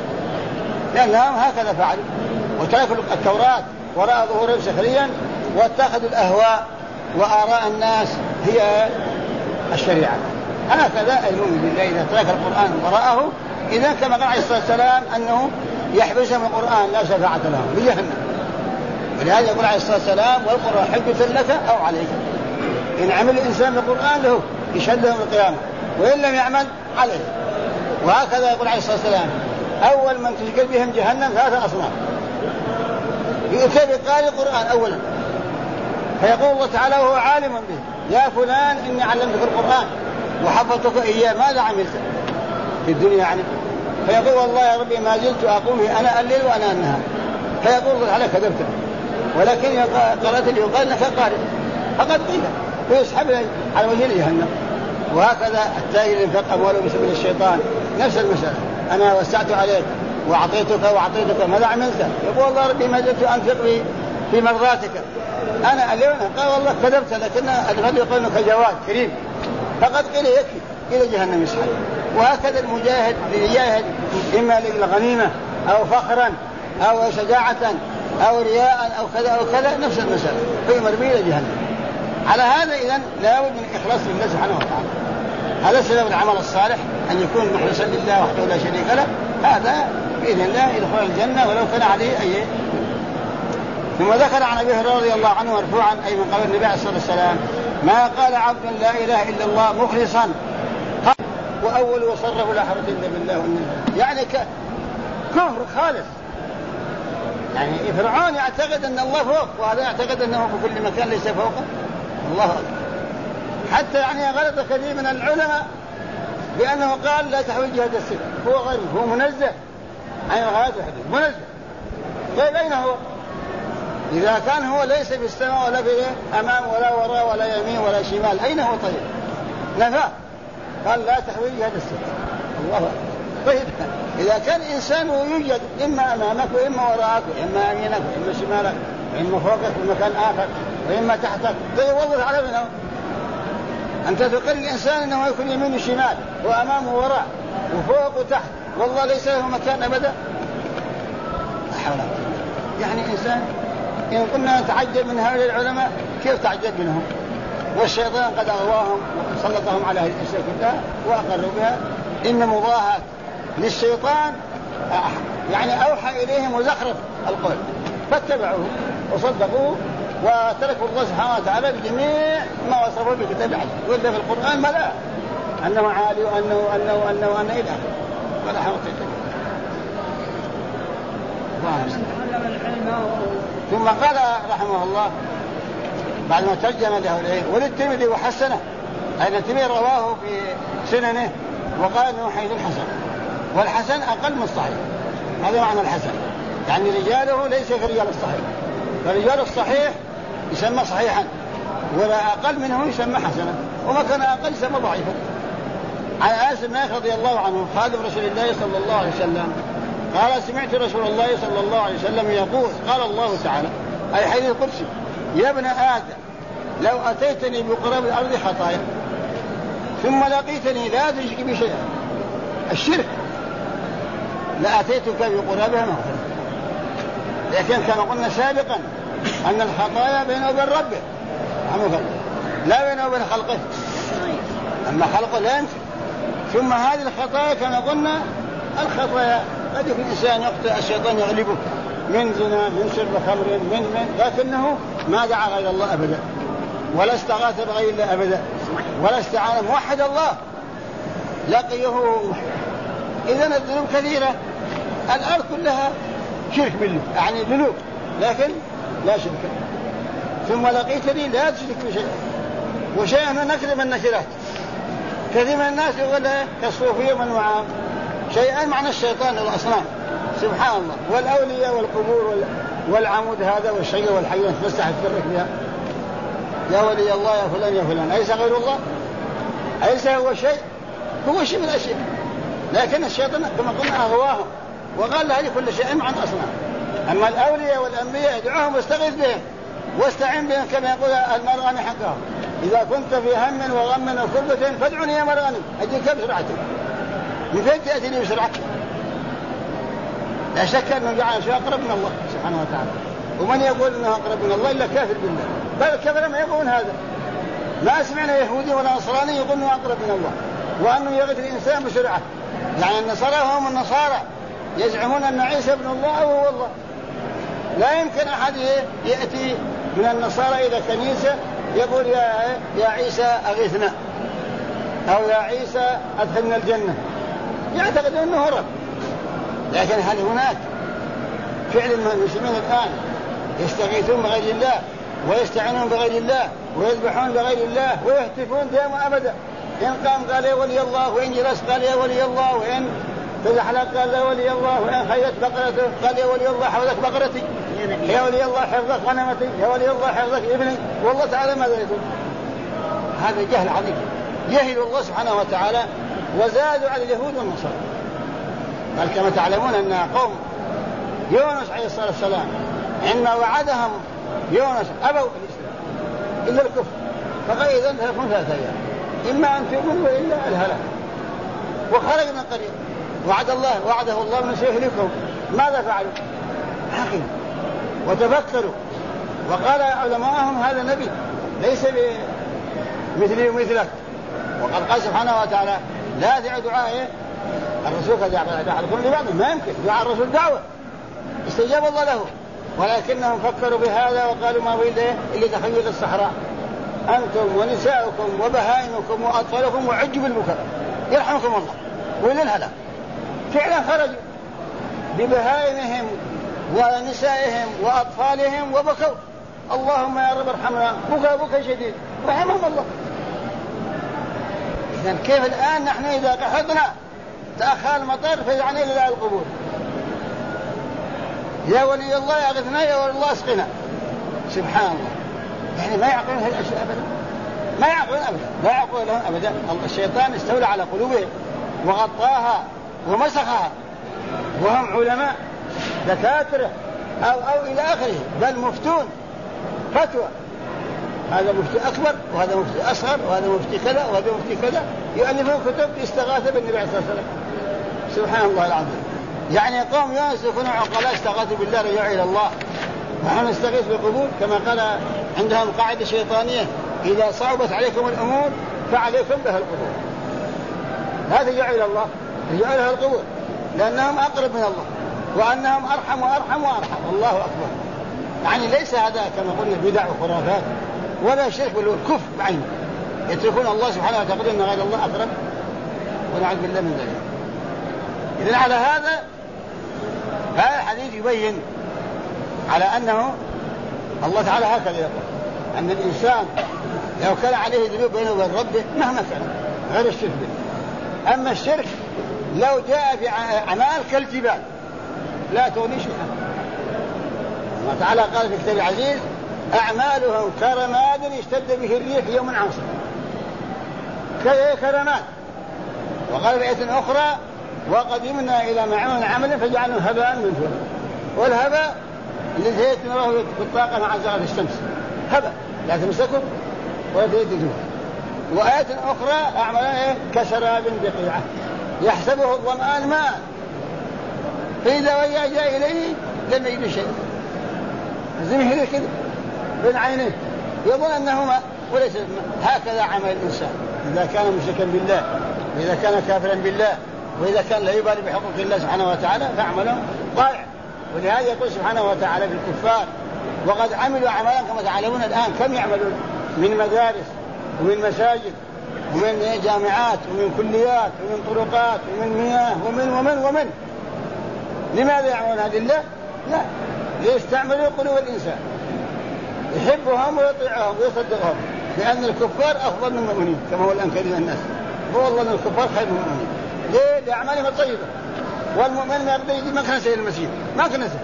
لأنهم هكذا فعلوا وتركوا التوراة وراء ظهورهم سخريا واتخذوا الأهواء وآراء الناس هي الشريعة. هكذا المؤمن بالله إذا ترك القرآن وراءه إذا كما قال عليه الصلاة والسلام أنه يحبسهم القرآن لا شفاعة لهم بجهنم. ولهذا يقول عليه الصلاة والسلام والقرآن حجة لك أو عليك، إن عمل الإنسان بالقرآن له يشهد له القيامة وإن لم يعمل عليه. وهكذا يقول عليه الصلاة والسلام أول من تشكل بهم جهنم 3 أصناف. يؤتى بقارئ القرآن أولا فيقول الله تعالى وهو عالم به يا فلان إني علمتك القرآن وحفظتك إياه ماذا عملت في الدنيا يعني؟ فيقول والله يا ربي ما زلت أقوم أنا الليل وأنا النهار. فيقول الله تعالى كذبت ولكن قرأت لي وقال لك قارئ فقد قيل ويسحب على وجه جهنم. وهكذا التاجر ينفق أمواله بسبيل الشيطان نفس المسألة. أنا وسعت عليك وأعطيتك ماذا عملت؟ يقول والله ربي ما زلت أنفق في مرضاتك. أنا اليوم قال والله كذبت، لكن الغد يقول إنك جواد كريم، فقد قيل يكفي إلى جهنم يسحب. وهكذا المجاهد يجاهد إما للغنيمة أو فخرا أو شجاعة أو رياء أو كذا أو كذا، نفس المسألة فيمر به إلى جهنم. على هذا إذن لا بد من إخلاص لله سبحانه وتعالى. هذا سبب العمل الصالح أن يكون مخلصا لله وحده لا شريك له، هذا بإذن الله يدخل الجنة ولو كان عليه أي. ثم ذكر عن أبي هريرة رضي الله عنه مرفوعا أي من قول النبي عليه الصلاة والسلام: ما قال عبد لا إله إلا الله مخلصا وأول وصرف لا حرج إلا بالله يعني كفر خالص. يعني فرعون يعتقد أن الله فوق، وهذا يعتقد أنه في كل مكان ليس فوقه. الله أكبر. حتى يعني غلط كثير من العلماء بأنه قال لا تحوي جهة السر، هو غير، هو منزه عن غاية الحديث، منزه. طيب أين هو؟ إذا كان هو ليس في السماء ولا في أمام ولا وراء ولا يمين ولا شمال، أين هو؟ طيب نفاه، قال لا تحوي جهة السر. الله أكبر. طيب إذا كان إنسان يوجد إما أمامك وإما وراءك وإما يمينك وإما شمالك وإما فوقك ومكان آخر وإما تحتك، طيب وظف على منه. أنت تقر الإنسان أنه يكون يمين وشمال وأمامه وراء وفوق وتحت، والله ليس له مكان أبدا. يعني إنسان إن كنا نتعجب من هؤلاء العلماء كيف تعجب منهم؟ والشيطان قد أغواهم وسلطهم على هذه الأشياء كلها وأقروا بها. إن مضاهاة للشيطان يعني أوحى إليهم وزخرف القول فاتبعوه وصدقوه وتركوا الله سبحانه وتعالى بجميع ما وصفوا بكتاب العزيز. وإذا في القرآن ملا أنه عالي وأنه إلى آخره ولا حقيقة. ثم قال رحمه الله بعد ما ترجم له وللترمذي وحسنه، أي الترمذي رواه في سننه وقال انه حديث الحسن، والحسن اقل من الصحيح. هذا معنى الحسن، يعني رجاله ليس كرجال الصحيح، فرجال الصحيح يسمى صحيحا، ولا اقل منه يسمى حسنا، وما كان اقل يسمى ضعيفا. عن انس بن مالك رضي الله عنه خادم رسول الله صلى الله عليه وسلم قال: سمعت رسول الله صلى الله عليه وسلم يقول: قال الله تعالى، اي حديث القدسي: يا ابن آدم لو أتيتني بقراب الأرض خطايا ثم لقيتني لا تشرك بي شيئا، الشرك، لأتيتك بقرابها مغفرة. لكن كما قلنا سابقا أن الخطايا بينه وبين ربه لا بينه وبين خلقه، أما خلقه لا يمكن. ثم هذه الخطايا كما قلنا الخطايا قد يكون الإنسان يخطئ الشيطان يغلبه من زنا من شرب خمر لكنه ما دعا غير الله أبدا، ولا استغاث بغير الله أبدا، ولا استعان، موحد الله لقيه. إذن الذنوب كثيرة، الأرض كلها شرك بالله، يعني ذنوب لكن لا شرك. ثم لقيتني لا تشرك بشيء، وشيئا نكر من النكرات. كثير من الناس يقول كالصوفية من معاه شيئا معنى الشيطان والأصنام، سبحان الله، والأولياء والقبور والعمود هذا والشجر والحي تفسح الترك بها. يا ولي الله يا فلان يا فلان، أليس غير الله؟ أليس هو شيء؟ هو شيء من الأشياء، لكن الشيطان كما قلنا أغواهم وقال هذه كل شيء مع الأصنام. أما الأولياء والأنبياء ادعوهم واستغيث بهم واستعين بهم، كما يقول المرغني حقهم: إذا كنت في هم وغم وكربة فادعني يا مرغني أجيك بسرعة. من فين تأتيني بسرعة؟ لا شك أنه جعل شيء أقرب من الله سبحانه وتعالى، ومن يقول أنه أقرب من الله إلا كافر بالله، بل الكفر ما يقولون هذا. ما سمعنا يهودي ولا نصراني يقول أنه أقرب من الله وأنه يغفر الإنسان بسرعة. يعني النصارى هم النصارى يزعمون أن عيسى ابن الله أو هو الله. لا يمكن أحد يأتي من النصارى إلى كنيسة يقول يا عيسى أغثنا أو يا عيسى أدخلنا الجنة، يعتقد أنه رب. لكن هل هناك فعل المسلمين الآن يستغيثون بغير الله ويستعينون بغير الله ويذبحون بغير الله ويهتفون دائما أبدا؟ إن قام قال يا ولي الله، وإن جلس قال يا ولي الله، وإن تزحلق قال يا ولي الله، وإن خيت بقرته قال يا ولي الله حفظك بقرتي، يا ولي الله حفظك غنمتي، يا ولي الله حفظك ابني. والله تعالى ماذا يقول؟ هذا جهل عظيم، جهلوا الله سبحانه وتعالى وزادوا على اليهود والنصارى. قال كما تعلمون أن قوم يونس عليه الصلاة والسلام عندما وعدهم يونس أبوا الإسلام إلا الكفر، فقال إذن لكم 3 أيام إما أن تؤمنوا وإلا الهلاك. وخرج من القرية وعده الله أنه سيهلكهم. ماذا فعلوا؟ عقلوا وتفكروا، وقال علماءهم هذا نبي ليس مثلي ومثلك. وقد قال سبحانه وتعالى لا تدع دعاء الرسول كدعاء بعضكم لبعض، ما يمكن دعاء الرسول دعوة استجاب الله له، ولكنهم فكروا بهذا وقالوا ما بين إلا تخيل الصحراء أنتم ونساؤكم وبهائمكم وأطفالكم وعجب البكاء يرحمكم الله وإلى الهلاك. فعلا خرجوا ببهائمهم ونسائهم وأطفالهم وبكوا اللهم يا رب ارحمنا، بكى شديد رحمهم الله. إذن كيف الآن نحن إذا قحطنا تأخر المطر فزعنا إلى القبور، يا ولي الله أغثنا يا ولي الله أسقنا. سبحان الله، يعني ما يعقلون هذه الأشياء أبدا، ما يعقلون أبدا. الشيطان استولى على قلوبهم وغطاها ومسخها، وهم علماء دكاترة أو إلى آخره، بل مفتون فتوى، هذا مفتي أكبر وهذا مفتي أصغر وهذا مفتي كذا وهذا مفتي كذا، يؤلفون كتب استغاثة بالنبي عليه الصلاة والسلام. سبحان الله العظيم. يعني قوم يونس يكونوا عقلاء استغاثوا بالله رجعوا إلى الله، ونحن نستغيث بالقبور كما قال عندهم قاعدة شيطانية إذا صعبت عليكم الأمور فعليكم بها القبور. هذا رجعوا إلى الله، رجعوا لها القبور لأنهم أقرب من الله وأنهم أرحم وأرحم وأرحم. الله أكبر. يعني ليس هذا كما قلنا بدع وخرافات ولا شرك ولا كفر بعينه، يتركون الله سبحانه وتعالى أن غير الله أقرب ونعوذ بالله من ذلك. إذن على هذا الحديث يبين على أنه الله تعالى هكذا يقول أن الإنسان لو كان عليه ذنوب بينه وبين ربه مهما كان غير الشرك به. أما الشرك لو جاء في أعمال كالجبال لا تغني شيئا. الله تعالى قال في كتاب العزيز أعمالهم كرماد اشتد به الريح يوم عاصف، كرماد. وقال في آية أخرى وقدمنا إلى ما عملنا عملا فجعلنا هباء منثورا. والهباء الذي نراه في الطاقة مع زغل الشمس هباء لا تمسكه ولا تجده. وآية أخرى أعمالنا كسراب بقيعة يحسبه الظمآن ماء فإذا وجاء جاء إليه لم يجد شيء، زمه كده بين عينيه يظن أنه ماء وليس ماء. هكذا عمل الإنسان إذا كان مشركا بالله وإذا كان كافرا بالله وإذا كان لا يبالي بحقوق الله سبحانه وتعالى فعمله ضائع. ولهذا يقول سبحانه وتعالى بالكفار وقد عملوا أعمالا كما تعلمون الآن كم يعملون من مدارس ومن مساجد ومن جامعات ومن كليات ومن طرقات ومن مياه ومن لماذا يعملون هذه الله؟ لا، ليستعملوا قلوب الإنسان يحبهم ويطيعهم ويصدقهم، لأن الكفار أفضل من المؤمنين كما هو الآن كثير من الناس. هو والله أن الكفار خير من المؤمنين. ليه؟ لأعمالهم الطيبة. والمؤمن ما يرضى يجي مكنسة إلى المسجد، مكنسة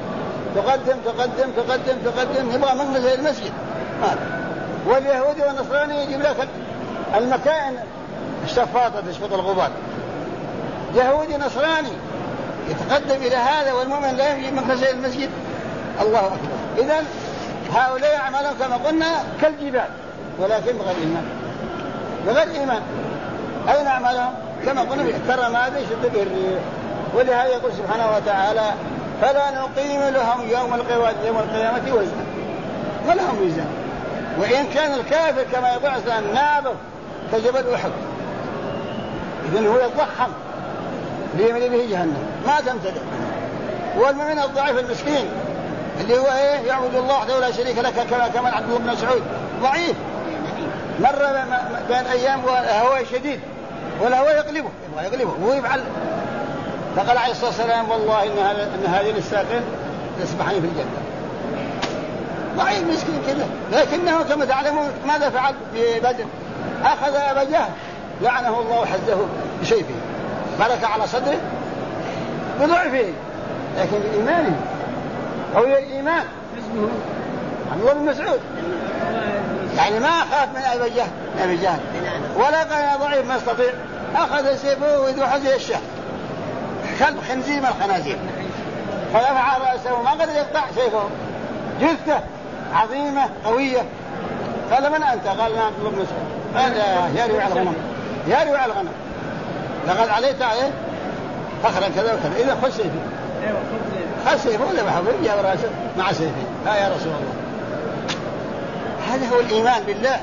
تقدم يبغى مكنسة إلى المسجد. واليهودي والنصراني يجيب لك المكائن الشفاطة تشفط الغبار. يهودي نصراني يتقدم إلى هذا والمؤمن لا يجي مكنسة إلى المسجد. الله أكبر. إذن هؤلاء أعمالهم كما قلنا كالجبال ولكن بغير إيمان. أين أعمالهم؟ كما قلنا كرماد يشد به الريح. ولهذا يقول سبحانه وتعالى فلا نقيم لهم يوم القيامة وزنا، ما لهم ميزان. وإن كان الكافر كما يقول عسان نابه كجبل أحد، إذن هو يضخم ليملي به جهنم ما تمتلئ. والمؤمن الضعيف المسكين اللي هو يعبد الله وحده لا شريك له كما عبد الله بن مسعود ضعيف، مر بين أيام وهو شديد والهوى يغلبه وهو يفعل. فقال عليه الصلاة والسلام والله إن هذه الساقين تسبحني في الجنة. ضعيف مسكين كذا، لكنه كما تعلمون ماذا فعل في بدر؟ أخذ أبا جهل لعنه الله وحزه بسيفه برك على صدره بضعفه لكن بإيمانه أو الإيمان. عبد الله بن مسعود يعني ما أخاف من أبي جهل ولا كان ضعيف ما استطيع، أخذ سيفه ويذبح زي الشهر كلب خنزير من الخنازير، فرفع رأسه ما قدر يقطع سيفه، جثة عظيمة قوية. قال من أنت؟ قال أنا عبد الله بن مسعود. قال يا رواع الغنم يا رواع الغنم لقد عليت عليه فخرا كذا وكذا، إذا خذ سيفي. خذ سيفه وذبحه وجاء رأسه مع سيفه. ها يا رسول الله. هذا هو الإيمان بالله.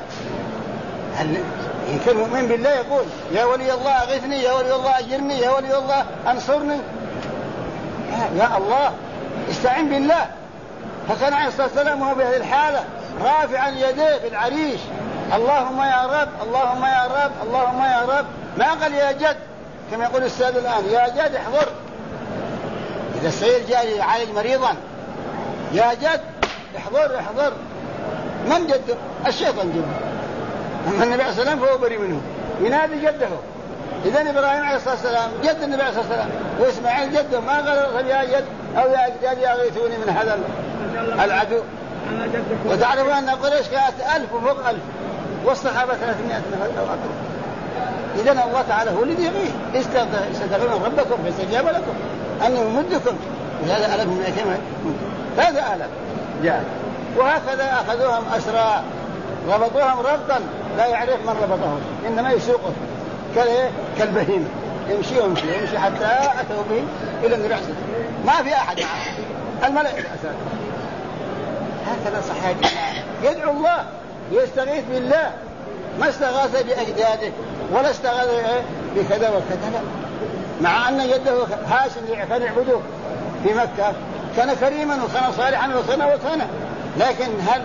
إن كان مؤمن بالله يقول يا ولي الله أغثني، يا ولي الله أجرني، يا ولي الله أنصرني، يا الله استعين بالله. فكان عليه الصلاة والسلام وهو بهذه الحالة رافعا يديه بالعريش، اللهم يا رب اللهم يا رب اللهم يا رب، ما قال يا جد كما يقول السادة الآن يا جد احضر. إذا السيد جاء يعالج مريضا يا جد احضر احضر، من جده؟ الشيطان جده. أما النبي عليه الصلاة والسلام فهو بريء منه، ينادي جده. إذن إبراهيم عليه الصلاة والسلام جد النبي عليه الصلاة والسلام، وإسماعيل جده، ما قال يا جد أو يا أجداد يغيثوني من هذا العدو. وتعرفون أن قريش كانت 1000 وفوق 1000 والصحابة 300 نفر أو أكثر. إذن الله تعالى هو الذي يغيث. استغفرون ربكم فاستجاب لكم أنه يمدكم بهذا 1200 هذا آلاف جاء. وهكذا أخذوهم أسرى ربطوهم ربطا لا يعرف من ربطهم، إنما يسوقهم كالبهيمة، يمشي حتى أتوا به إلى النبي عليه الصلاة والسلام، ما في أحد معه الملائكة أساسا. هكذا صحابي يدعو الله يستغيث بالله، ما استغاث بأجداده ولا استغاث بكذا وكذا، مع أن يده هاشم كان يعبده في مكة، كان كريما وكان صالحا وكان، لكن هل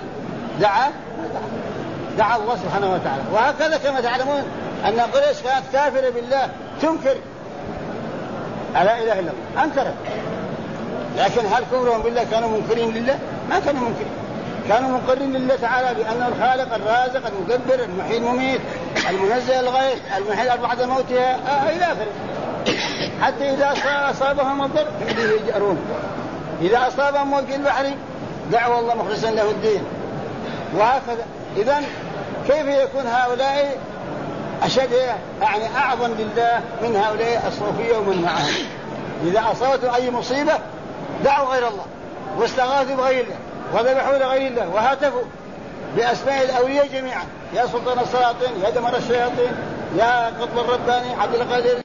دعا الله سبحانه وتعالى. وهكذا كما تعلمون أن قريش كانت كافرة بالله تنكر لا إله إلا الله، أنكرت. لكن هل كفرهم بالله كانوا منكرين لله؟ ما كانوا منكرين، كانوا مقرين لله تعالى بأنه الخالق الرازق المدبر المحيي المميت المنزل الغيث المحيي بعد موتها إلى آخره. حتى إذا أصابهم الضر به يجأرون، إذا أصابهم موج البحر دعوا الله مخلصا له الدين. وهكذا إذن كيف يكون هؤلاء أشد يعني أعظم لله من هؤلاء الصوفية ومن معهم؟ إذا أصابتهم أي مصيبة دعوا غير الله واستغاثوا بغير الله وذبحوا لغير الله وهاتفوا بأسماء الأولياء جميعا، يا سلطان السلاطين، يا دمر الشياطين، يا قطب الرباني، عبد القادر.